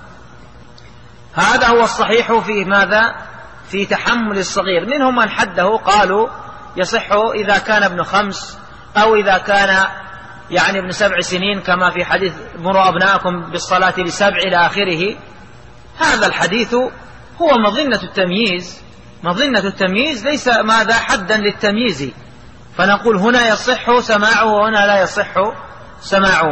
هذا هو الصحيح في ماذا؟ في تحمل الصغير. منهم من حده قالوا يصح إذا كان ابن 5 أو إذا كان يعني ابن 7 سنين كما في حديث مروا أبناءكم بالصلاة ل7 إلى آخره. هذا الحديث هو مظنة التمييز، مظنة التمييز ليس ماذا؟ حدا للتمييز. فنقول هنا يصح سماعه وهنا لا يصح سماعه.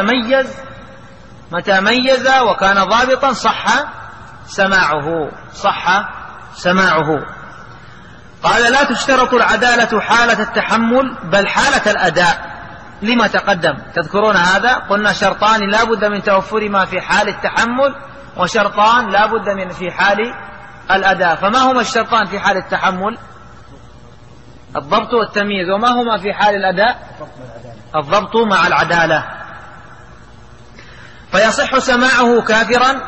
متى ميز وكان ضابطا صح سماعه، صح سماعه. قال لا تشترط العدالة حالة التحمل بل حالة الأداء. لما تقدم تذكرون هذا؟ قلنا شرطان لا بد من توفرهما في حال التحمل، وشرطان لا بد من في حال الأداء. فما هما الشرطان في حال التحمل؟ الضبط والتمييز. وما هما في حال الأداء؟ الضبط مع العدالة. فيصح سماعه كافرا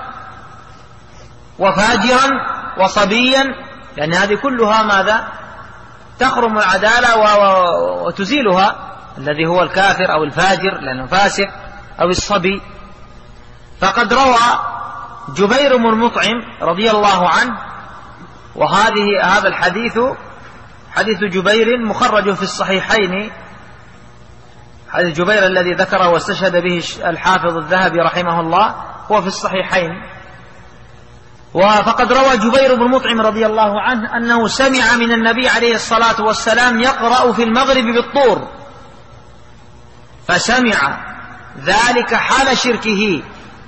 وفاجرا وصبيا، لأن هذه كلها ماذا؟ تخرم العدالة وتزيلها، الذي هو الكافر أو الفاجر لأنه فاسق أو الصبي. فقد روى جبير بن مطعم رضي الله عنه هذا الحديث حديث جبير مخرج في الصحيحين، حديث جبير الذي ذكره واستشهد به الحافظ الذهبي رحمه الله هو في الصحيحين. فقد روى جبير بن مطعم رضي الله عنه أنه سمع من النبي عليه الصلاة والسلام يقرأ في المغرب بالطور، فسمع ذلك حال شركه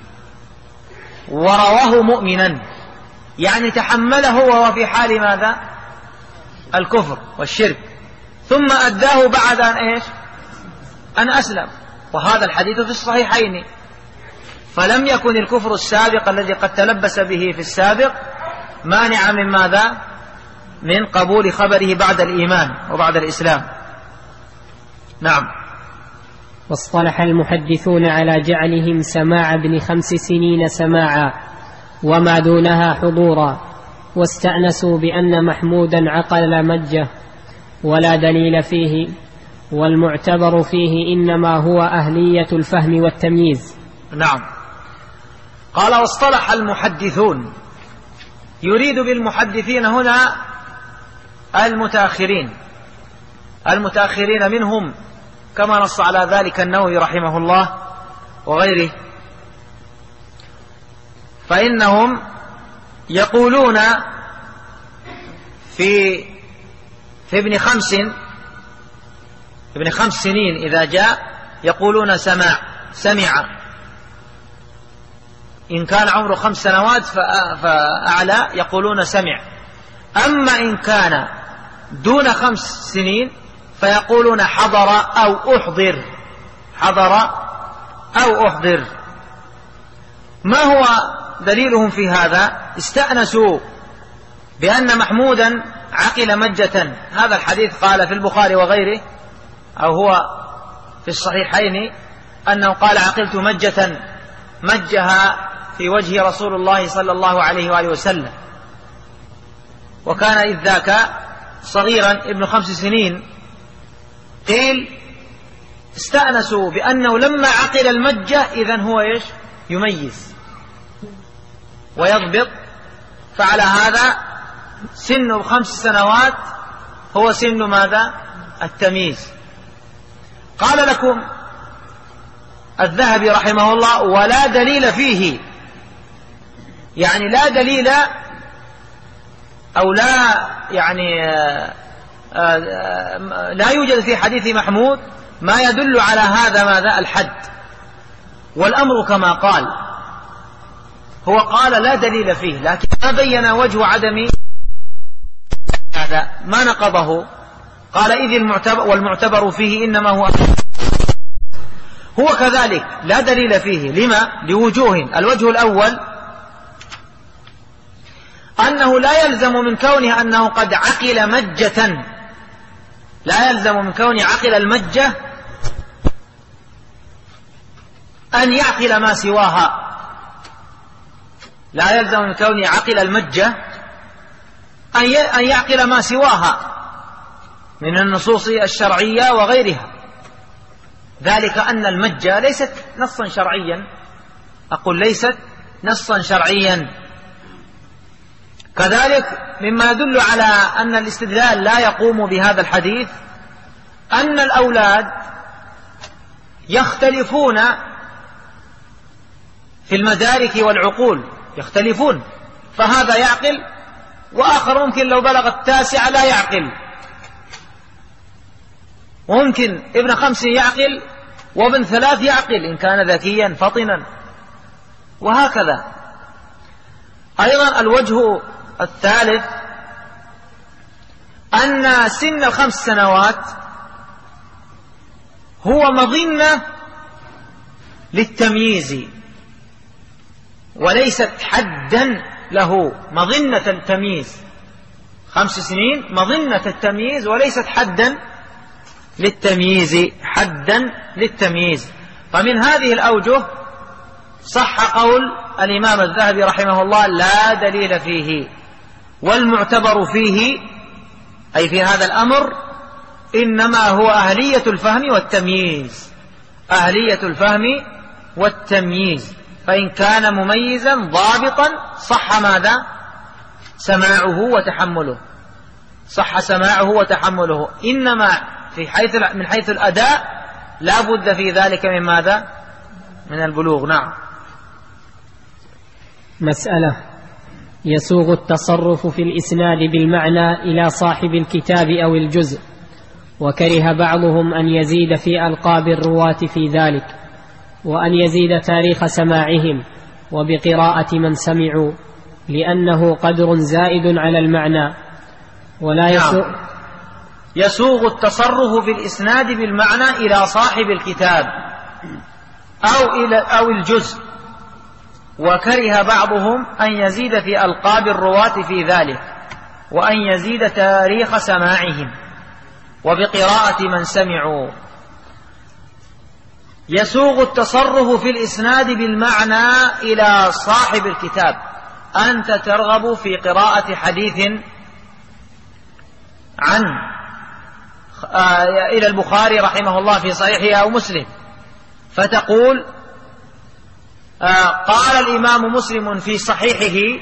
ورواه مؤمنا، يعني تحمله وهو في حال ماذا؟ الكفر والشرك، ثم أداه بعد أن أسلم. وهذا الحديث في الصحيحين، فلم يكن الكفر السابق الذي قد تلبس به في السابق مانعا من ماذا؟ من قبول خبره بعد الإيمان وبعد الإسلام. نعم. واصطلح المحدثون على جعلهم سماع ابن 5 سنين سماعا وما دونها حضورا، واستأنسوا بأن محمودا عقل مجه ولا دليل فيه، والمعتبر فيه إنما هو أهلية الفهم والتمييز. نعم. قال واصطلح المحدثون، يريد بالمحدثين هنا المتأخرين منهم كما نص على ذلك النووي رحمه الله وغيره، فإنهم يقولون في ابن 5 سنين إذا جاء يقولون سمع، إن كان عمره 5 سنوات فأعلى يقولون سمع. أما إن كان دون 5 سنين فيقولون حضر أو أحضر. ما هو دليلهم في هذا؟ استأنسوا بأن محمودا عقل مجة. هذا الحديث قال في البخاري وغيره، أو هو في الصحيحين، أنه قال عقلت مجة مجها في وجه رسول الله صلى الله عليه وآله وسلم، وكان إذ ذاك صغيرا ابن 5 سنين. قيل استأنسوا بأنه لما عقل المجة إذن هو يميز ويضبط، فعلى هذا سن 5 سنوات هو سن ماذا؟ التمييز. قال لكم الذهبي رحمه الله ولا دليل فيه، يعني لا دليل أو لا لا يوجد في حديث محمود ما يدل على هذا ماذا؟ الحد. والأمر كما قال، هو قال لا دليل فيه، لكن ما بين وجه عدم هذا، ما نقضه. قال إذ والمعتبر فيه إنما هو كذلك لا دليل فيه. لما؟ لوجوه. الوجه الأول أنه لا يلزم من كونه أنه قد عقل مجة، لا يلزم من كونه عقل المجة أن يعقل ما سواها، لا يلزم من كونه عقل المجة أن يعقل ما سواها من النصوص الشرعية وغيرها. ذلك أن المجة ليست نصا شرعيا، أقول ليست نصا شرعيا. كذلك مما يدل على أن الاستدلال لا يقوم بهذا الحديث أن الأولاد يختلفون في المدارك والعقول، يختلفون، فهذا يعقل وآخر ممكن لو بلغ 9 لا يعقل، وممكن ابن 5 يعقل وابن 3 يعقل إن كان ذكيا فطنا، وهكذا. أيضا الوجه الثالث أن سن 5 سنوات هو مظنة للتمييز وليست حدا له، مظنة التمييز. 5 سنين مظنة التمييز وليست حدا للتمييز. فمن هذه الأوجه صح قول الإمام الذهبي رحمه الله لا دليل فيه، والمعتبر فيه أي في هذا الأمر إنما هو أهلية الفهم والتمييز، فإن كان مميزا ضابطا صح ماذا؟ سماعه وتحمله، صح سماعه وتحمله، إنما من حيث الأداء لا بد في ذلك من ماذا؟ من البلوغ. نعم. مسألة: يسوغ التصرف في الإسناد بالمعنى إلى صاحب الكتاب أو الجزء، وكره بعضهم أن يزيد في ألقاب الرواة في ذلك، وأن يزيد تاريخ سماعهم وبقراءة من سمعوا، لأنه قدر زائد على المعنى. ولا يسوغ التصرف في الإسناد بالمعنى إلى صاحب الكتاب أو الجزء، وكره بعضهم أن يزيد في ألقاب الرواة في ذلك، وأن يزيد تاريخ سماعهم وبقراءة من سمعوا. يسوغ التصرف في الإسناد بالمعنى إلى صاحب الكتاب. أنت ترغب في قراءة حديث إلى البخاري رحمه الله في صحيحه أو مسلم، فتقول قال الإمام مسلم في صحيحه،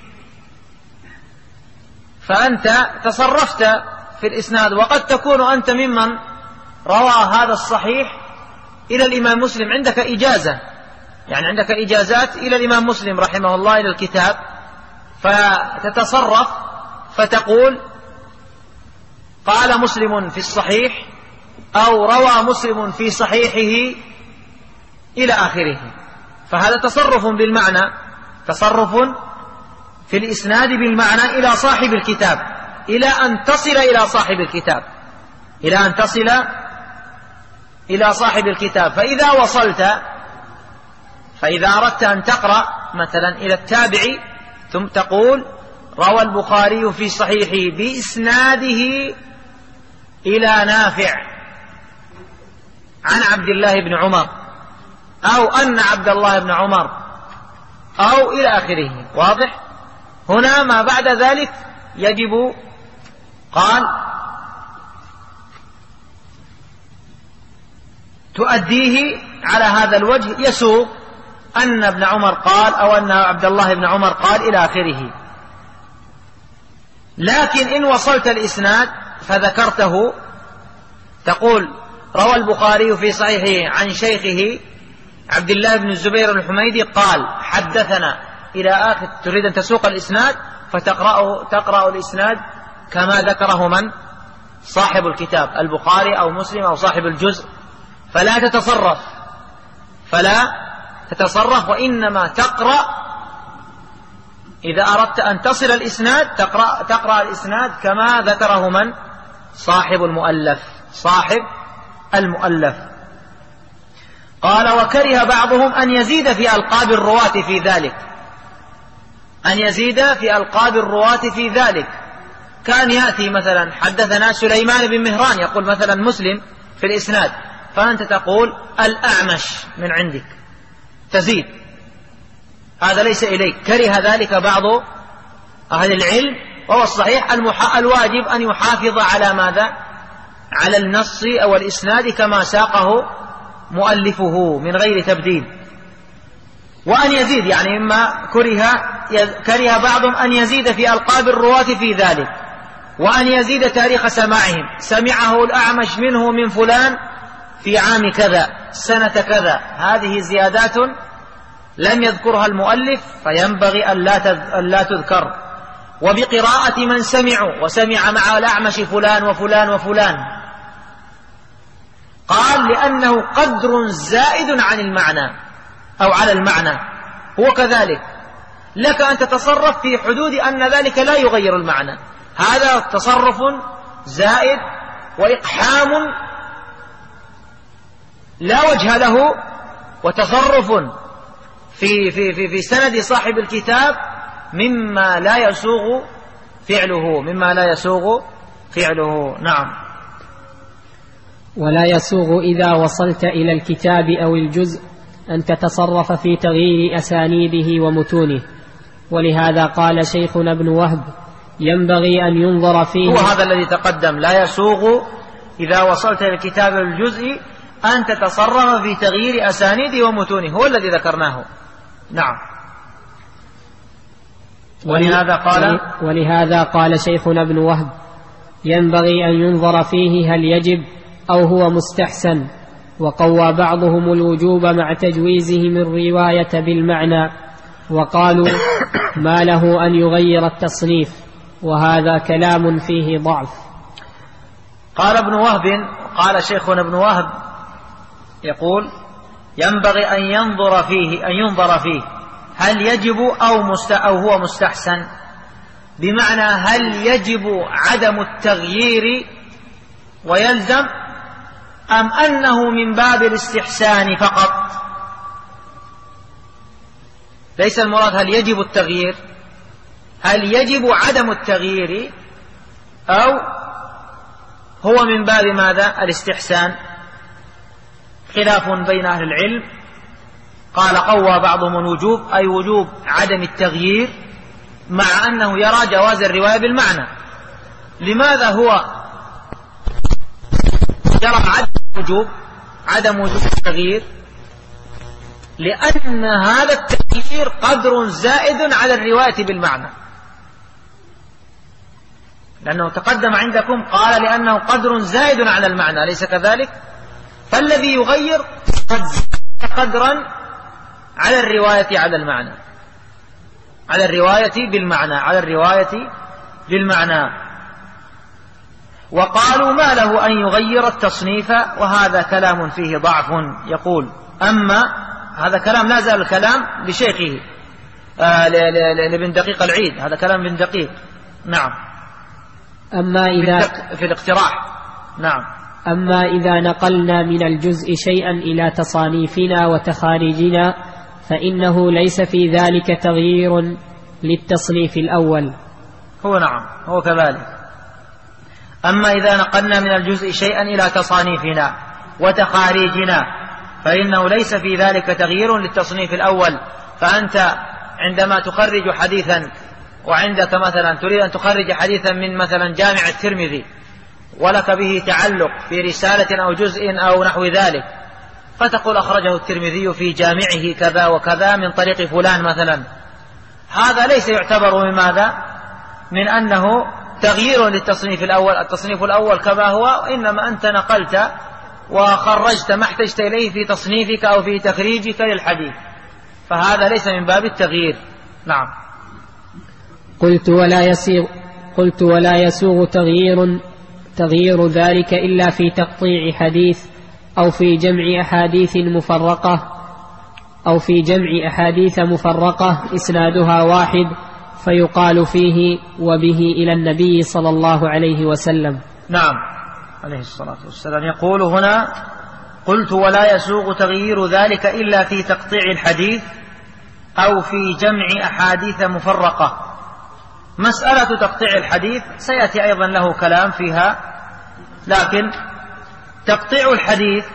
فأنت تصرفت في الإسناد، وقد تكون أنت ممن روى هذا الصحيح إلى الإمام مسلم، عندك إجازة، يعني عندك إجازات إلى الإمام مسلم رحمه الله إلى الكتاب، فتتصرف فتقول قال مسلم في الصحيح، أو روى مسلم في صحيحه إلى آخره. فهذا تصرف بالمعنى، تصرف في الإسناد بالمعنى إلى صاحب الكتاب، إلى أن تصل إلى صاحب الكتاب، إلى أن تصل إلى صاحب الكتاب. فإذا وصلت، فإذا أردت أن تقرأ مثلا إلى التابع، ثم تقول روى البخاري في صحيحه بإسناده إلى نافع عن عبد الله بن عمر، أو أن عبد الله بن عمر، أو إلى آخره. واضح؟ هنا ما بعد ذلك يجب، قال تؤديه على هذا الوجه، يسوق أن ابن عمر قال، أو أن عبد الله بن عمر قال إلى آخره. لكن إن وصلت الإسناد فذكرته، تقول روى البخاري في صحيحه عن شيخه عبد الله بن الزبير الحميدي قال حدثنا إلى آخر، تريد أن تسوق الإسناد، فتقرأ الإسناد كما ذكره من؟ صاحب الكتاب، البخاري أو مسلم أو صاحب الجزء. فلا تتصرف، وإنما تقرأ إذا أردت أن تصل الإسناد، تقرأ الإسناد كما ذكره من؟ صاحب المؤلف. قال وكره بعضهم أن يزيد في ألقاب الرواة في ذلك، أن يزيد في ألقاب الرواة في ذلك. كان يأتي مثلا حدثنا سليمان بن مهران، يقول مثلا مسلم في الإسناد، فأنت تقول الأعمش من عندك، تزيد، هذا ليس إليك. كره ذلك بعض أهل العلم، وهو الصحيح الواجب أن يحافظ على ماذا؟ على النص أو الإسناد كما ساقه مؤلفه من غير تبديل. وأن يزيد يعني إما كره بعضهم أن يزيد في ألقاب الرواة في ذلك، وأن يزيد تاريخ سماعهم، سمعه الأعمش منه من فلان في عام كذا سنة كذا. هذه زيادات لم يذكرها المؤلف، فينبغي أن لا تذكر. وبقراءة من سمعوا، وسمع مع الأعمش فلان وفلان وفلان. قال لأنه قدر زائد عن المعنى أو على المعنى. هو كذلك لك أن تتصرف في حدود أن ذلك لا يغير المعنى، هذا تصرف زائد وإقحام لا وجه له، وتصرف في سند صاحب الكتاب مما لا يسوغ فعله. نعم. ولا يسوغ إذا وصلت إلى الكتاب أو الجزء أن تتصرف في تغيير أسانيده ومتونه، ولهذا قال شيخنا ابن وهب ينبغي أن ينظر فيه. هو هذا الذي تقدم، لا يسوغ إذا وصلت إلى الكتاب أو الجزء أن تتصرف في تغيير أسانيده ومتونه، هو الذي ذكرناه. نعم. ولهذا قال شيخنا ابن وهب: ينبغي أن ينظر فيه هل يجب أو هو مستحسن. وقوى بعضهم الوجوب مع تجويزهم الرواية بالمعنى، وقالوا ما له أن يغير التصنيف، وهذا كلام فيه ضعف. قال ابن وهب، قال شيخنا ابن وهب يقول: ينبغي أن ينظر فيه هل يجب أو هو مستحسن، بمعنى هل يجب عدم التغيير ويلزم، أم أنه من باب الاستحسان فقط. ليس المراد هل يجب التغيير، هل يجب عدم التغيير، أو هو من باب ماذا؟ الاستحسان. خلاف بين أهل العلم. قال قوى بعضهم الوجوب، أي وجوب عدم التغيير، مع أنه يرى جواز الرواية بالمعنى. لماذا هو يرى عدم وجوب التغيير؟ لأن هذا التغيير قدر زائد على الرواية بالمعنى، لأنه تقدم عندكم قال لأنه قدر زائد على المعنى، أليس كذلك؟ فالذي يغير قد زاد قدرا على الرواية على المعنى، على الرواية بالمعنى. وقالوا ما له أن يغير التصنيف، وهذا كلام فيه ضعف. يقول: أما هذا كلام، لا زال الكلام لشيخه لابن دقيق العيد، هذا كلام ابن دقيق. نعم. أما إذا في الاقتراح. نعم. أما إذا نقلنا من الجزء شيئا إلى تصانيفنا وتخاريجنا فإنه ليس في ذلك تغيير للتصنيف الأول. هو كذلك. أما إذا نقلنا من الجزء شيئا إلى تصانيفنا وتخاريجنا فإنه ليس في ذلك تغيير للتصنيف الأول. فأنت عندما تخرج حديثا، وعندك مثلا تريد أن تخرج حديثا من مثلا جامع الترمذي ولك به تعلق في رسالة أو جزء أو نحو ذلك، فتقول أخرجه الترمذي في جامعه كذا وكذا من طريق فلان مثلا، هذا ليس يعتبر من ماذا؟ من أنه تغيير للتصنيف الأول. التصنيف الأول كما هو، إنما أنت نقلت وخرجت ما احتجت إليه في تصنيفك أو في تخريجك للحديث، فهذا ليس من باب التغيير. نعم. قلت ولا يسوغ تغيير ذلك إلا في تقطيع حديث أو في جمع أحاديث مفرقة إسنادها واحد، فيقال فيه وبه إلى النبي صلى الله عليه وسلم. نعم عليه الصلاة والسلام. يقول هنا: قلت ولا يسوغ تغيير ذلك إلا في تقطيع الحديث أو في جمع أحاديث مفرقة. مسألة تقطيع الحديث سيأتي أيضا له كلام فيها، لكن تقطيع الحديث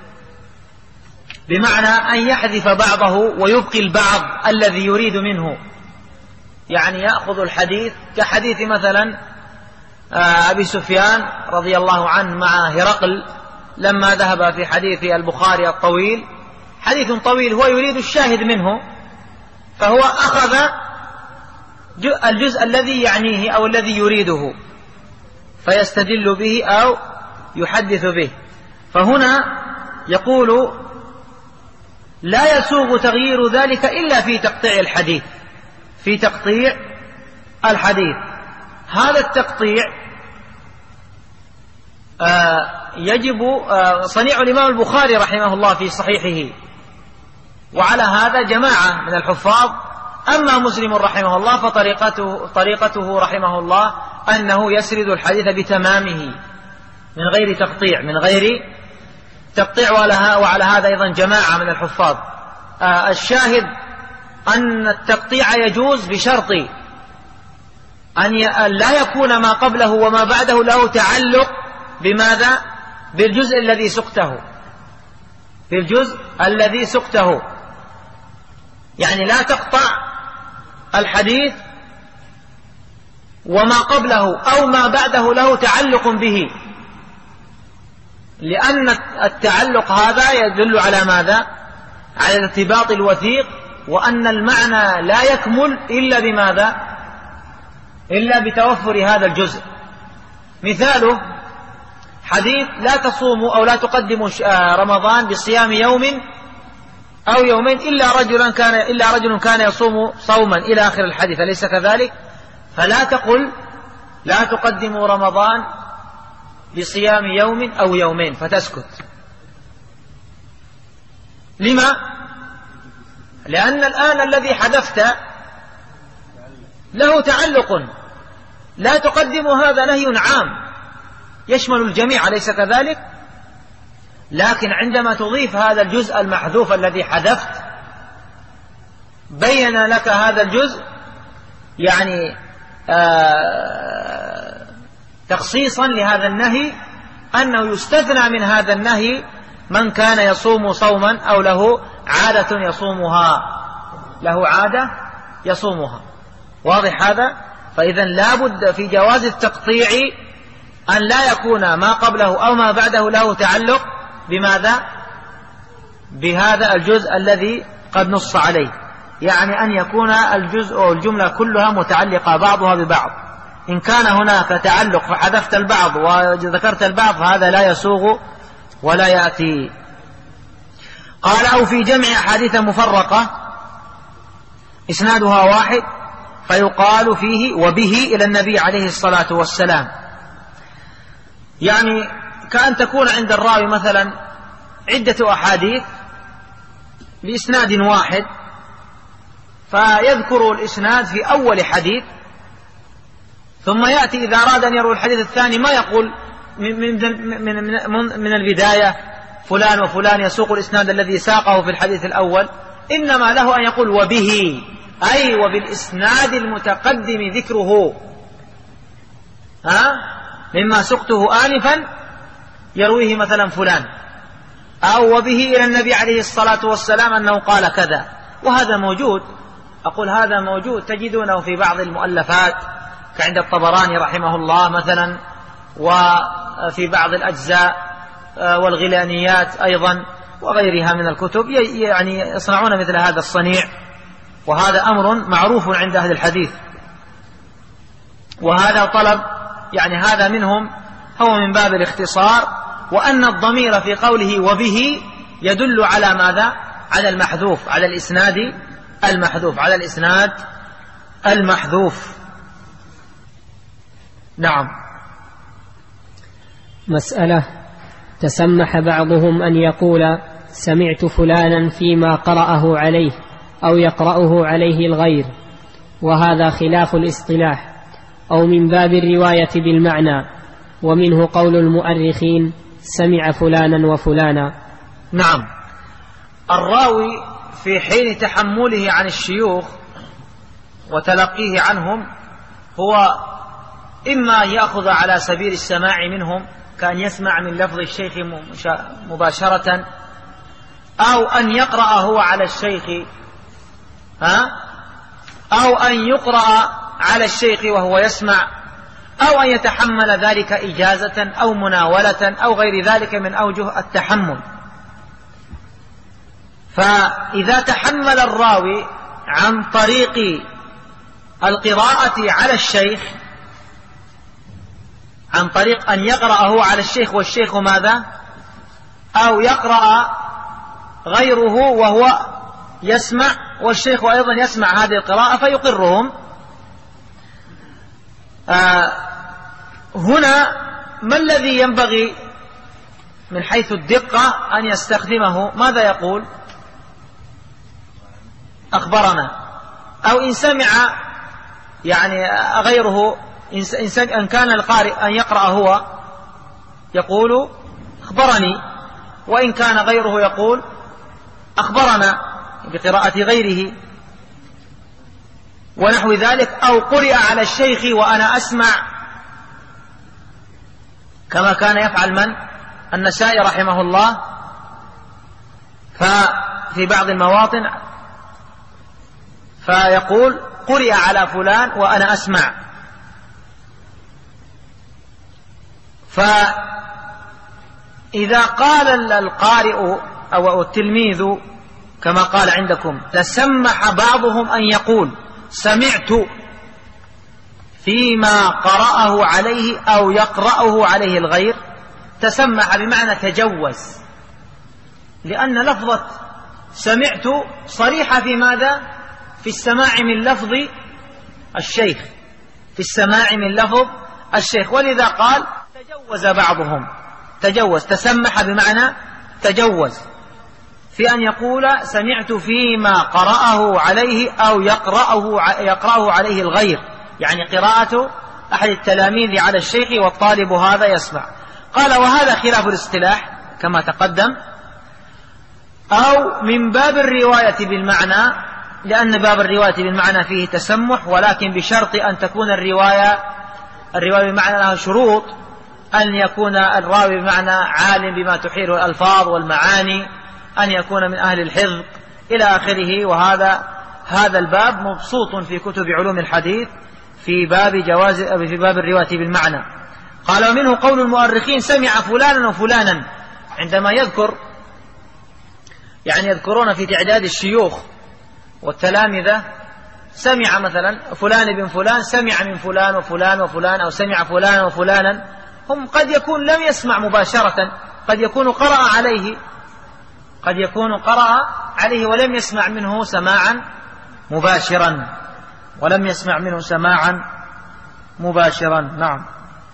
بمعنى أن يحذف بعضه ويبقي البعض الذي يريد منه، يعني يأخذ الحديث كحديث مثلا أبي سفيان رضي الله عنه مع هرقل لما ذهب في حديث البخاري الطويل، حديث طويل هو يريد الشاهد منه، فهو أخذ الجزء الذي يعنيه أو الذي يريده فيستدل به أو يحدث به. فهنا يقول: لا يسوغ تغيير ذلك إلا في تقطيع الحديث، في تقطيع الحديث. هذا التقطيع يجب صنيع الإمام البخاري رحمه الله في صحيحه، وعلى هذا جماعة من الحفاظ. أما مسلم رحمه الله فطريقته رحمه الله أنه يسرد الحديث بتمامه من غير تقطيع، وعلى هذا أيضا جماعة من الحفاظ. الشاهد أن التقطيع يجوز بشرط أن لا يكون ما قبله وما بعده له تعلق بماذا؟ بالجزء الذي سقته، يعني لا تقطع الحديث وما قبله أو ما بعده له تعلق به، لأن التعلق هذا يدل على ماذا؟ على الارتباط الوثيق، وأن المعنى لا يكمل إلا بماذا؟ إلا بتوفر هذا الجزء. مثاله حديث لا تصوموا أو لا تقدموا رمضان بصيام يوم أو يومين إلا رجل كان يصوم صوما إلى آخر الحديث، أليس كذلك؟ فلا تقل لا تقدموا رمضان بصيام يوم أو يومين فتسكت. لما؟ لأن الآن الذي حذفت له تعلق، لا تقدموا هذا نهي عام يشمل الجميع، أليس كذلك؟ لكن عندما تضيف هذا الجزء المحذوف الذي حذفت بين لك هذا الجزء يعني تخصيصا لهذا النهي، أنه يستثنى من هذا النهي من كان يصوم صوما أو له عادة يصومها. واضح هذا؟ فإذا لا بد في جواز التقطيع أن لا يكون ما قبله أو ما بعده له تعلق بماذا؟ بهذا الجزء الذي قد نص عليه، يعني أن يكون الجزء أو الجملة كلها متعلقة بعضها ببعض. إن كان هناك تعلق فحذفت البعض وذكرت البعض هذا لا يسوغ ولا يأتي. قال أو في جمع أحاديث مفرقة إسنادها واحد فيقال فيه وبه إلى النبي عليه الصلاة والسلام، يعني كأن تكون عند الراوي مثلا عدة أحاديث بإسناد واحد، فيذكر الإسناد في أول حديث، ثم يأتي إذا أراد أن يروي الحديث الثاني ما يقول من البداية فلان وفلان يسوق الإسناد الذي ساقه في الحديث الأول، إنما له أن يقول وبه، أي وبالإسناد المتقدم ذكره مما سقته آنفا يرويه مثلا فلان، أو وبه إلى النبي عليه الصلاة والسلام أنه قال كذا. وهذا موجود، أقول هذا موجود تجدونه في بعض المؤلفات كعند الطبراني رحمه الله مثلا، وفي بعض الأجزاء والغلانيات أيضا وغيرها من الكتب، يعني يصنعون مثل هذا الصنيع، وهذا أمر معروف عند أهل الحديث، وهذا طلب يعني هذا منهم هو من باب الاختصار، وأن الضمير في قوله وبه يدل على ماذا؟ على المحذوف، على الإسناد المحذوف. نعم. مسألة: تسمح بعضهم أن يقول سمعت فلانا فيما قرأه عليه أو يقرأه عليه الغير، وهذا خلاف الاصطلاح، أو من باب الرواية بالمعنى، ومنه قول المؤرخين سمع فلانا وفلانا. نعم. الراوي في حين تحمله عن الشيوخ وتلقيه عنهم هو إما يأخذ على سبيل السماع منهم كأن يسمع من لفظ الشيخ مباشرة، أو أن يقرأ هو على الشيخ، أو أن يقرأ على الشيخ وهو يسمع، أو أن يتحمل ذلك إجازة أو مناولة أو غير ذلك من أوجه التحمل. فإذا تحمل الراوي عن طريق القراءة على الشيخ، عن طريق أن يقرأ هو على الشيخ والشيخ ماذا؟ أو يقرأ غيره وهو يسمع والشيخ أيضا يسمع هذه القراءة فيقرهم، هنا ما الذي ينبغي من حيث الدقة أن يستخدمه؟ ماذا يقول؟ أخبرنا. أو إن سمع يعني غيره، إن كان القارئ أن يقرأ هو يقول أخبرني، وإن كان غيره يقول أخبرنا بقراءة غيره ونحو ذلك. أو قرئ على الشيخ وأنا أسمع، كما كان يفعل من؟ النسائي رحمه الله، ففي بعض المواطن فيقول قرئ على فلان وأنا أسمع. فإذا قال القارئ أو التلميذ كما قال عندكم تسمح بعضهم أن يقول سمعت، فيما قرأه عليه أو يقرأه عليه الغير. تسمع بمعنى تجوز، لأن لفظة سمعت صريحة في ماذا؟ في السماع من لفظ الشيخ، في السماع من لفظ الشيخ. ولذا قال تجوز بعضهم، تجوز تسمح بمعنى تجوز، في أن يقول سمعت فيما قرأه عليه أو يقرأه عليه الغير، يعني قراءة أحد التلاميذ على الشيخ والطالب هذا يسمع. قال وهذا خلاف الاصطلاح كما تقدم، أو من باب الرواية بالمعنى، لأن باب الرواية بالمعنى فيه تسمح، ولكن بشرط أن تكون الرواية بمعنى لها شروط، أن يكون الراوي بمعنى عالم بما تحيله الألفاظ والمعاني، أن يكون من أهل الحفظ إلى آخره. هذا الباب مبسوط في كتب علوم الحديث في باب الرواية بالمعنى. قال ومنه قول المؤرخين سمع فلانا وفلانا، عندما يذكرون في تعداد الشيوخ والتلامذة، سمع مثلا فلان بن فلان سمع من فلان وفلان وفلان، أو سمع فلان وفلانا. هم قد يكون لم يسمع مباشرة، قد يكون قرأ عليه ولم يسمع منه سماعا مباشرا. نعم.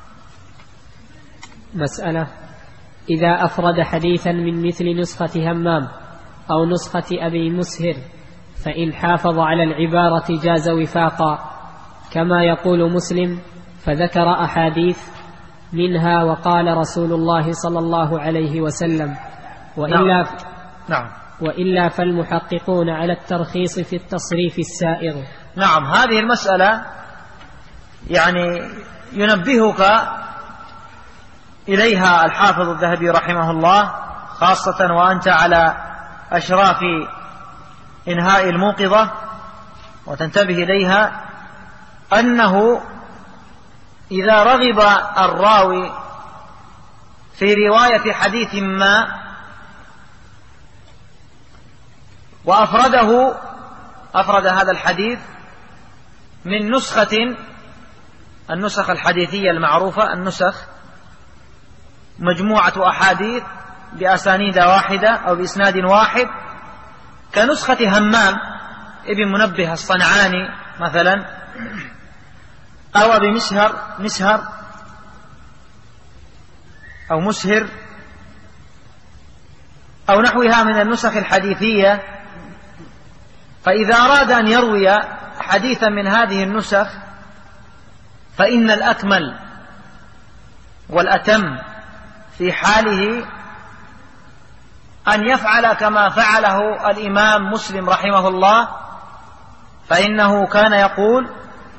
مسألة: إذا أفرد حديثا من مثل نسخة همام أو نسخة أبي مسهر، فإن حافظ على العبارة جاز وفاقا، كما يقول مسلم فذكر أحاديث منها وقال رسول الله صلى الله عليه وسلم، وإلا فالمحققون على الترخيص في التصريف السائغ. نعم، هذه المسألة ينبهك إليها الحافظ الذهبي رحمه الله، خاصة وأنت على أشراف إنهاء الموقظة، وتنتبه إليها أنه إذا رغب الراوي في رواية حديث ما وأفرد هذا الحديث من النسخ الحديثية المعروفة، النسخ مجموعة أحاديث بأسانيد واحدة أو بإسناد واحد، كنسخة همام ابن منبه الصنعاني مثلا، أو أبي مسهر أو مسهر أو نحوها من النسخ الحديثية. فإذا أراد أن يروي حديثا من هذه النسخ، فإن الأكمل والأتم في حاله أن يفعل كما فعله الإمام مسلم رحمه الله، فإنه كان يقول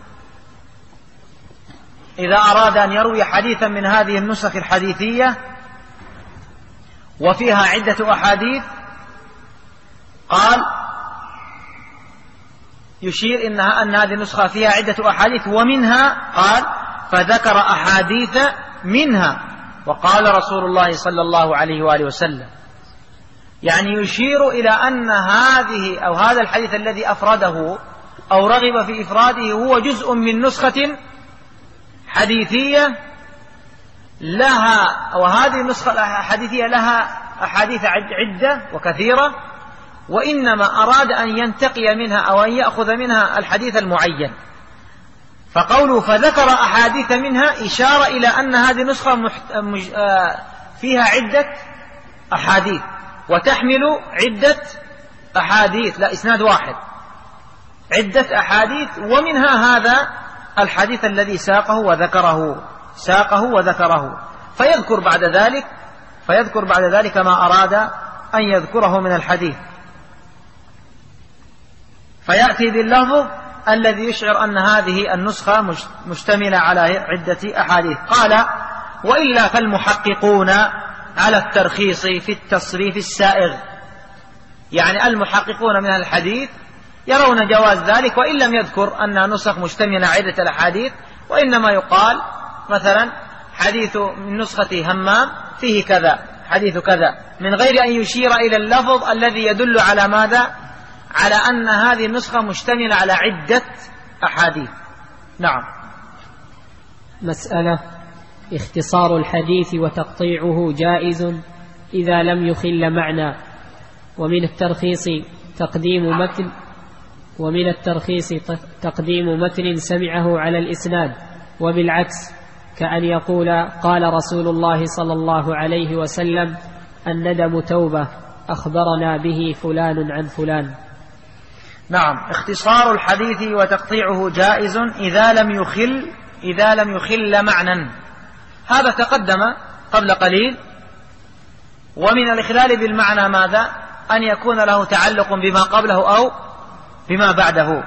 إذا أراد أن يروي حديثا من هذه النسخ الحديثية وفيها عدة أحاديث، قال يشير أن هذه النسخة فيها عدة أحاديث، ومنها قال فذكر أحاديث منها وقال رسول الله صلى الله عليه وآله وسلم، يعني يشير إلى أن هذا الحديث الذي أفرده أو رغب في إفراده هو جزء من نسخة حديثية لها، وهذه النسخة الحديثية لها أحاديث عدة وكثيرة، وإنما أراد أن ينتقي منها أو أن يأخذ منها الحديث المعين. فقوله فذكر أحاديث منها إشارة إلى أن هذه النسخة فيها عدة أحاديث وتحمل عدة أحاديث، لا إسناد واحد، عدة أحاديث، ومنها هذا الحديث الذي ساقه وذكره، فيذكر بعد ذلك ما أراد أن يذكره من الحديث، فيأتي باللفظ الذي يشعر أن هذه النسخة مشتملة على عدة أحاديث. قال وإلا فالمحققون على الترخيص في التصريف السائغ، يعني المحققون من الحديث يرون جواز ذلك، وإن لم يذكر أن نسخ مشتملة عدة الأحاديث، وإنما يقال مثلا حديث من نسخة همام فيه كذا، حديث كذا، من غير أن يشير إلى اللفظ الذي يدل على ماذا؟ على أن هذه النسخة مشتملة على عدة أحاديث. نعم. مسألة: اختصار الحديث وتقطيعه جائز إذا لم يخل معنى، ومن الترخيص تقديم متن سمعه على الإسناد، وبالعكس كأن يقول: قال رسول الله صلى الله عليه وسلم: الندم توبة، أخبرنا به فلان عن فلان. نعم، اختصار الحديث وتقطيعه جائز إذا لم يخل معنى. هذا تقدم قبل قليل. ومن الإخلال بالمعنى ماذا؟ أن يكون له تعلق بما قبله أو بما بعده.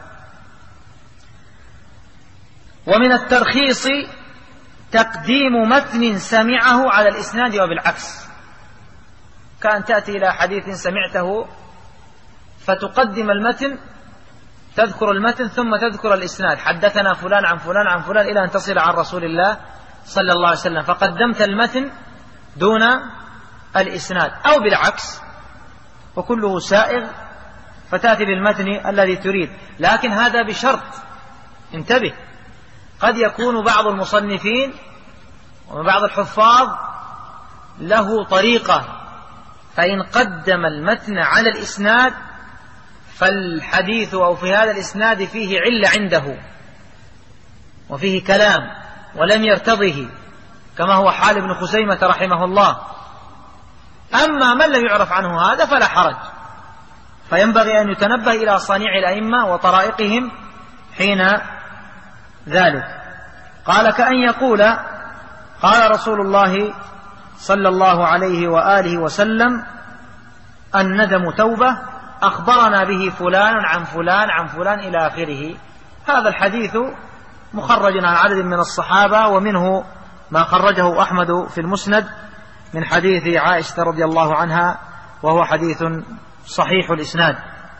ومن الترخيص تقديم متن سمعه على الإسناد وبالعكس، كأن تأتي إلى حديث سمعته فتقدم المتن، تذكر المتن ثم تذكر الإسناد، حدثنا فلان عن فلان عن فلان إلى أن تصل عن رسول الله صلى الله عليه وسلم، فقدمت المتن دون الإسناد، أو بالعكس، وكله سائغ، فتأتي بالمتن الذي تريد. لكن هذا بشرط، انتبه، قد يكون بعض المصنفين وبعض الحفاظ له طريقة، فإن قدم المتن على الإسناد فالحديث أو في هذا الإسناد فيه علة عنده وفيه كلام ولم يرتضه، كما هو حال ابن خزيمة رحمه الله. أما من لم يعرف عنه هذا فلا حرج، فينبغي أن يتنبه إلى صنيع الأئمة وطرائقهم حين ذلك. قال: كأن يقول: قال رسول الله صلى الله عليه وآله وسلم: الندم توبة، أخبرنا به فلان عن فلان عن فلان إلى آخره. هذا الحديث مخرج عن عدد من الصحابة، ومنه ما خرجه أحمد في المسند من حديث عائشة رضي الله عنها، وهو حديث صحيح الإسناد.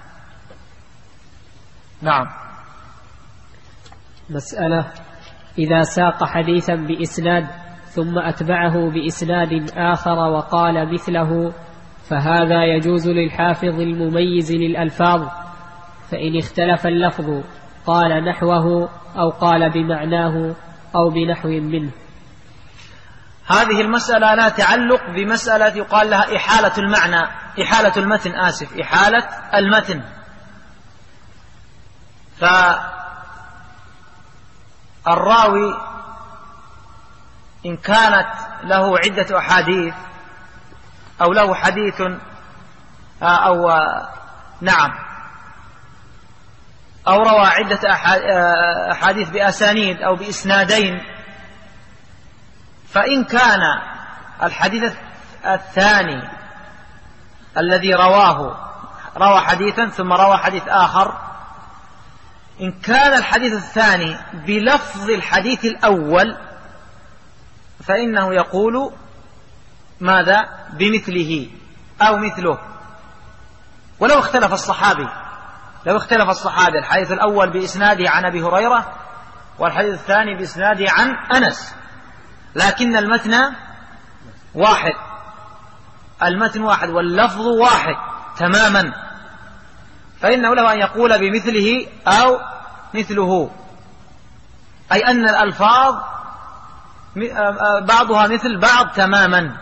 نعم. مسألة: إذا ساق حديثا بإسناد ثم أتبعه بإسناد آخر وقال مثله، فهذا يجوز للحافظ المميز للألفاظ، فإن اختلف اللفظ قال نحوه أو قال بمعناه أو بنحو منه. هذه المسألة لا تعلق بمسألة يقال لها إحالة المعنى، إحالة المتن، إحالة المتن. فالراوي إن كانت له عدة أحاديث أو له حديث أو روى عدة أحاديث بأسانيد أو بإسنادين، فإن كان الحديث الثاني الذي روى حديثا ثم روى حديث آخر، إن كان الحديث الثاني بلفظ الحديث الأول فإنه يقول ماذا؟ بمثله أو مثله. ولو اختلف الصحابي، الحديث الأول بإسناده عن أبي هريرة والحديث الثاني بإسناده عن أنس، لكن المتن واحد واللفظ واحد تماما، فإنه له أن يقول بمثله أو مثله، أي أن الألفاظ بعضها مثل بعض تماما.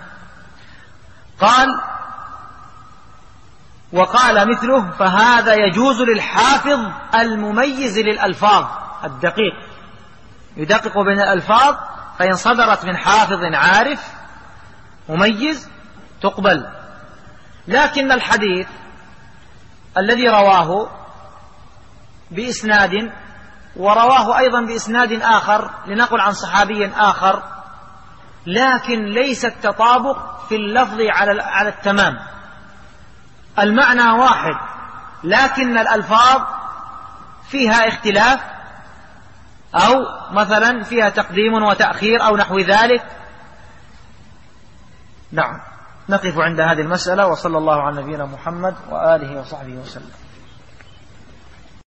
وقال مثله، فهذا يجوز للحافظ المميز للألفاظ الدقيق، يدقق بين الألفاظ، فإن صدرت من حافظ عارف مميز تقبل. لكن الحديث الذي رواه بإسناد ورواه أيضا بإسناد آخر، لنقل عن صحابي آخر، لكن ليس التطابق في اللفظ على التمام، المعنى واحد لكن الألفاظ فيها اختلاف، أو مثلا فيها تقديم وتأخير أو نحو ذلك. نعم، نقف عند هذه المسألة، وصلى الله على نبينا محمد وآله وصحبه وسلم.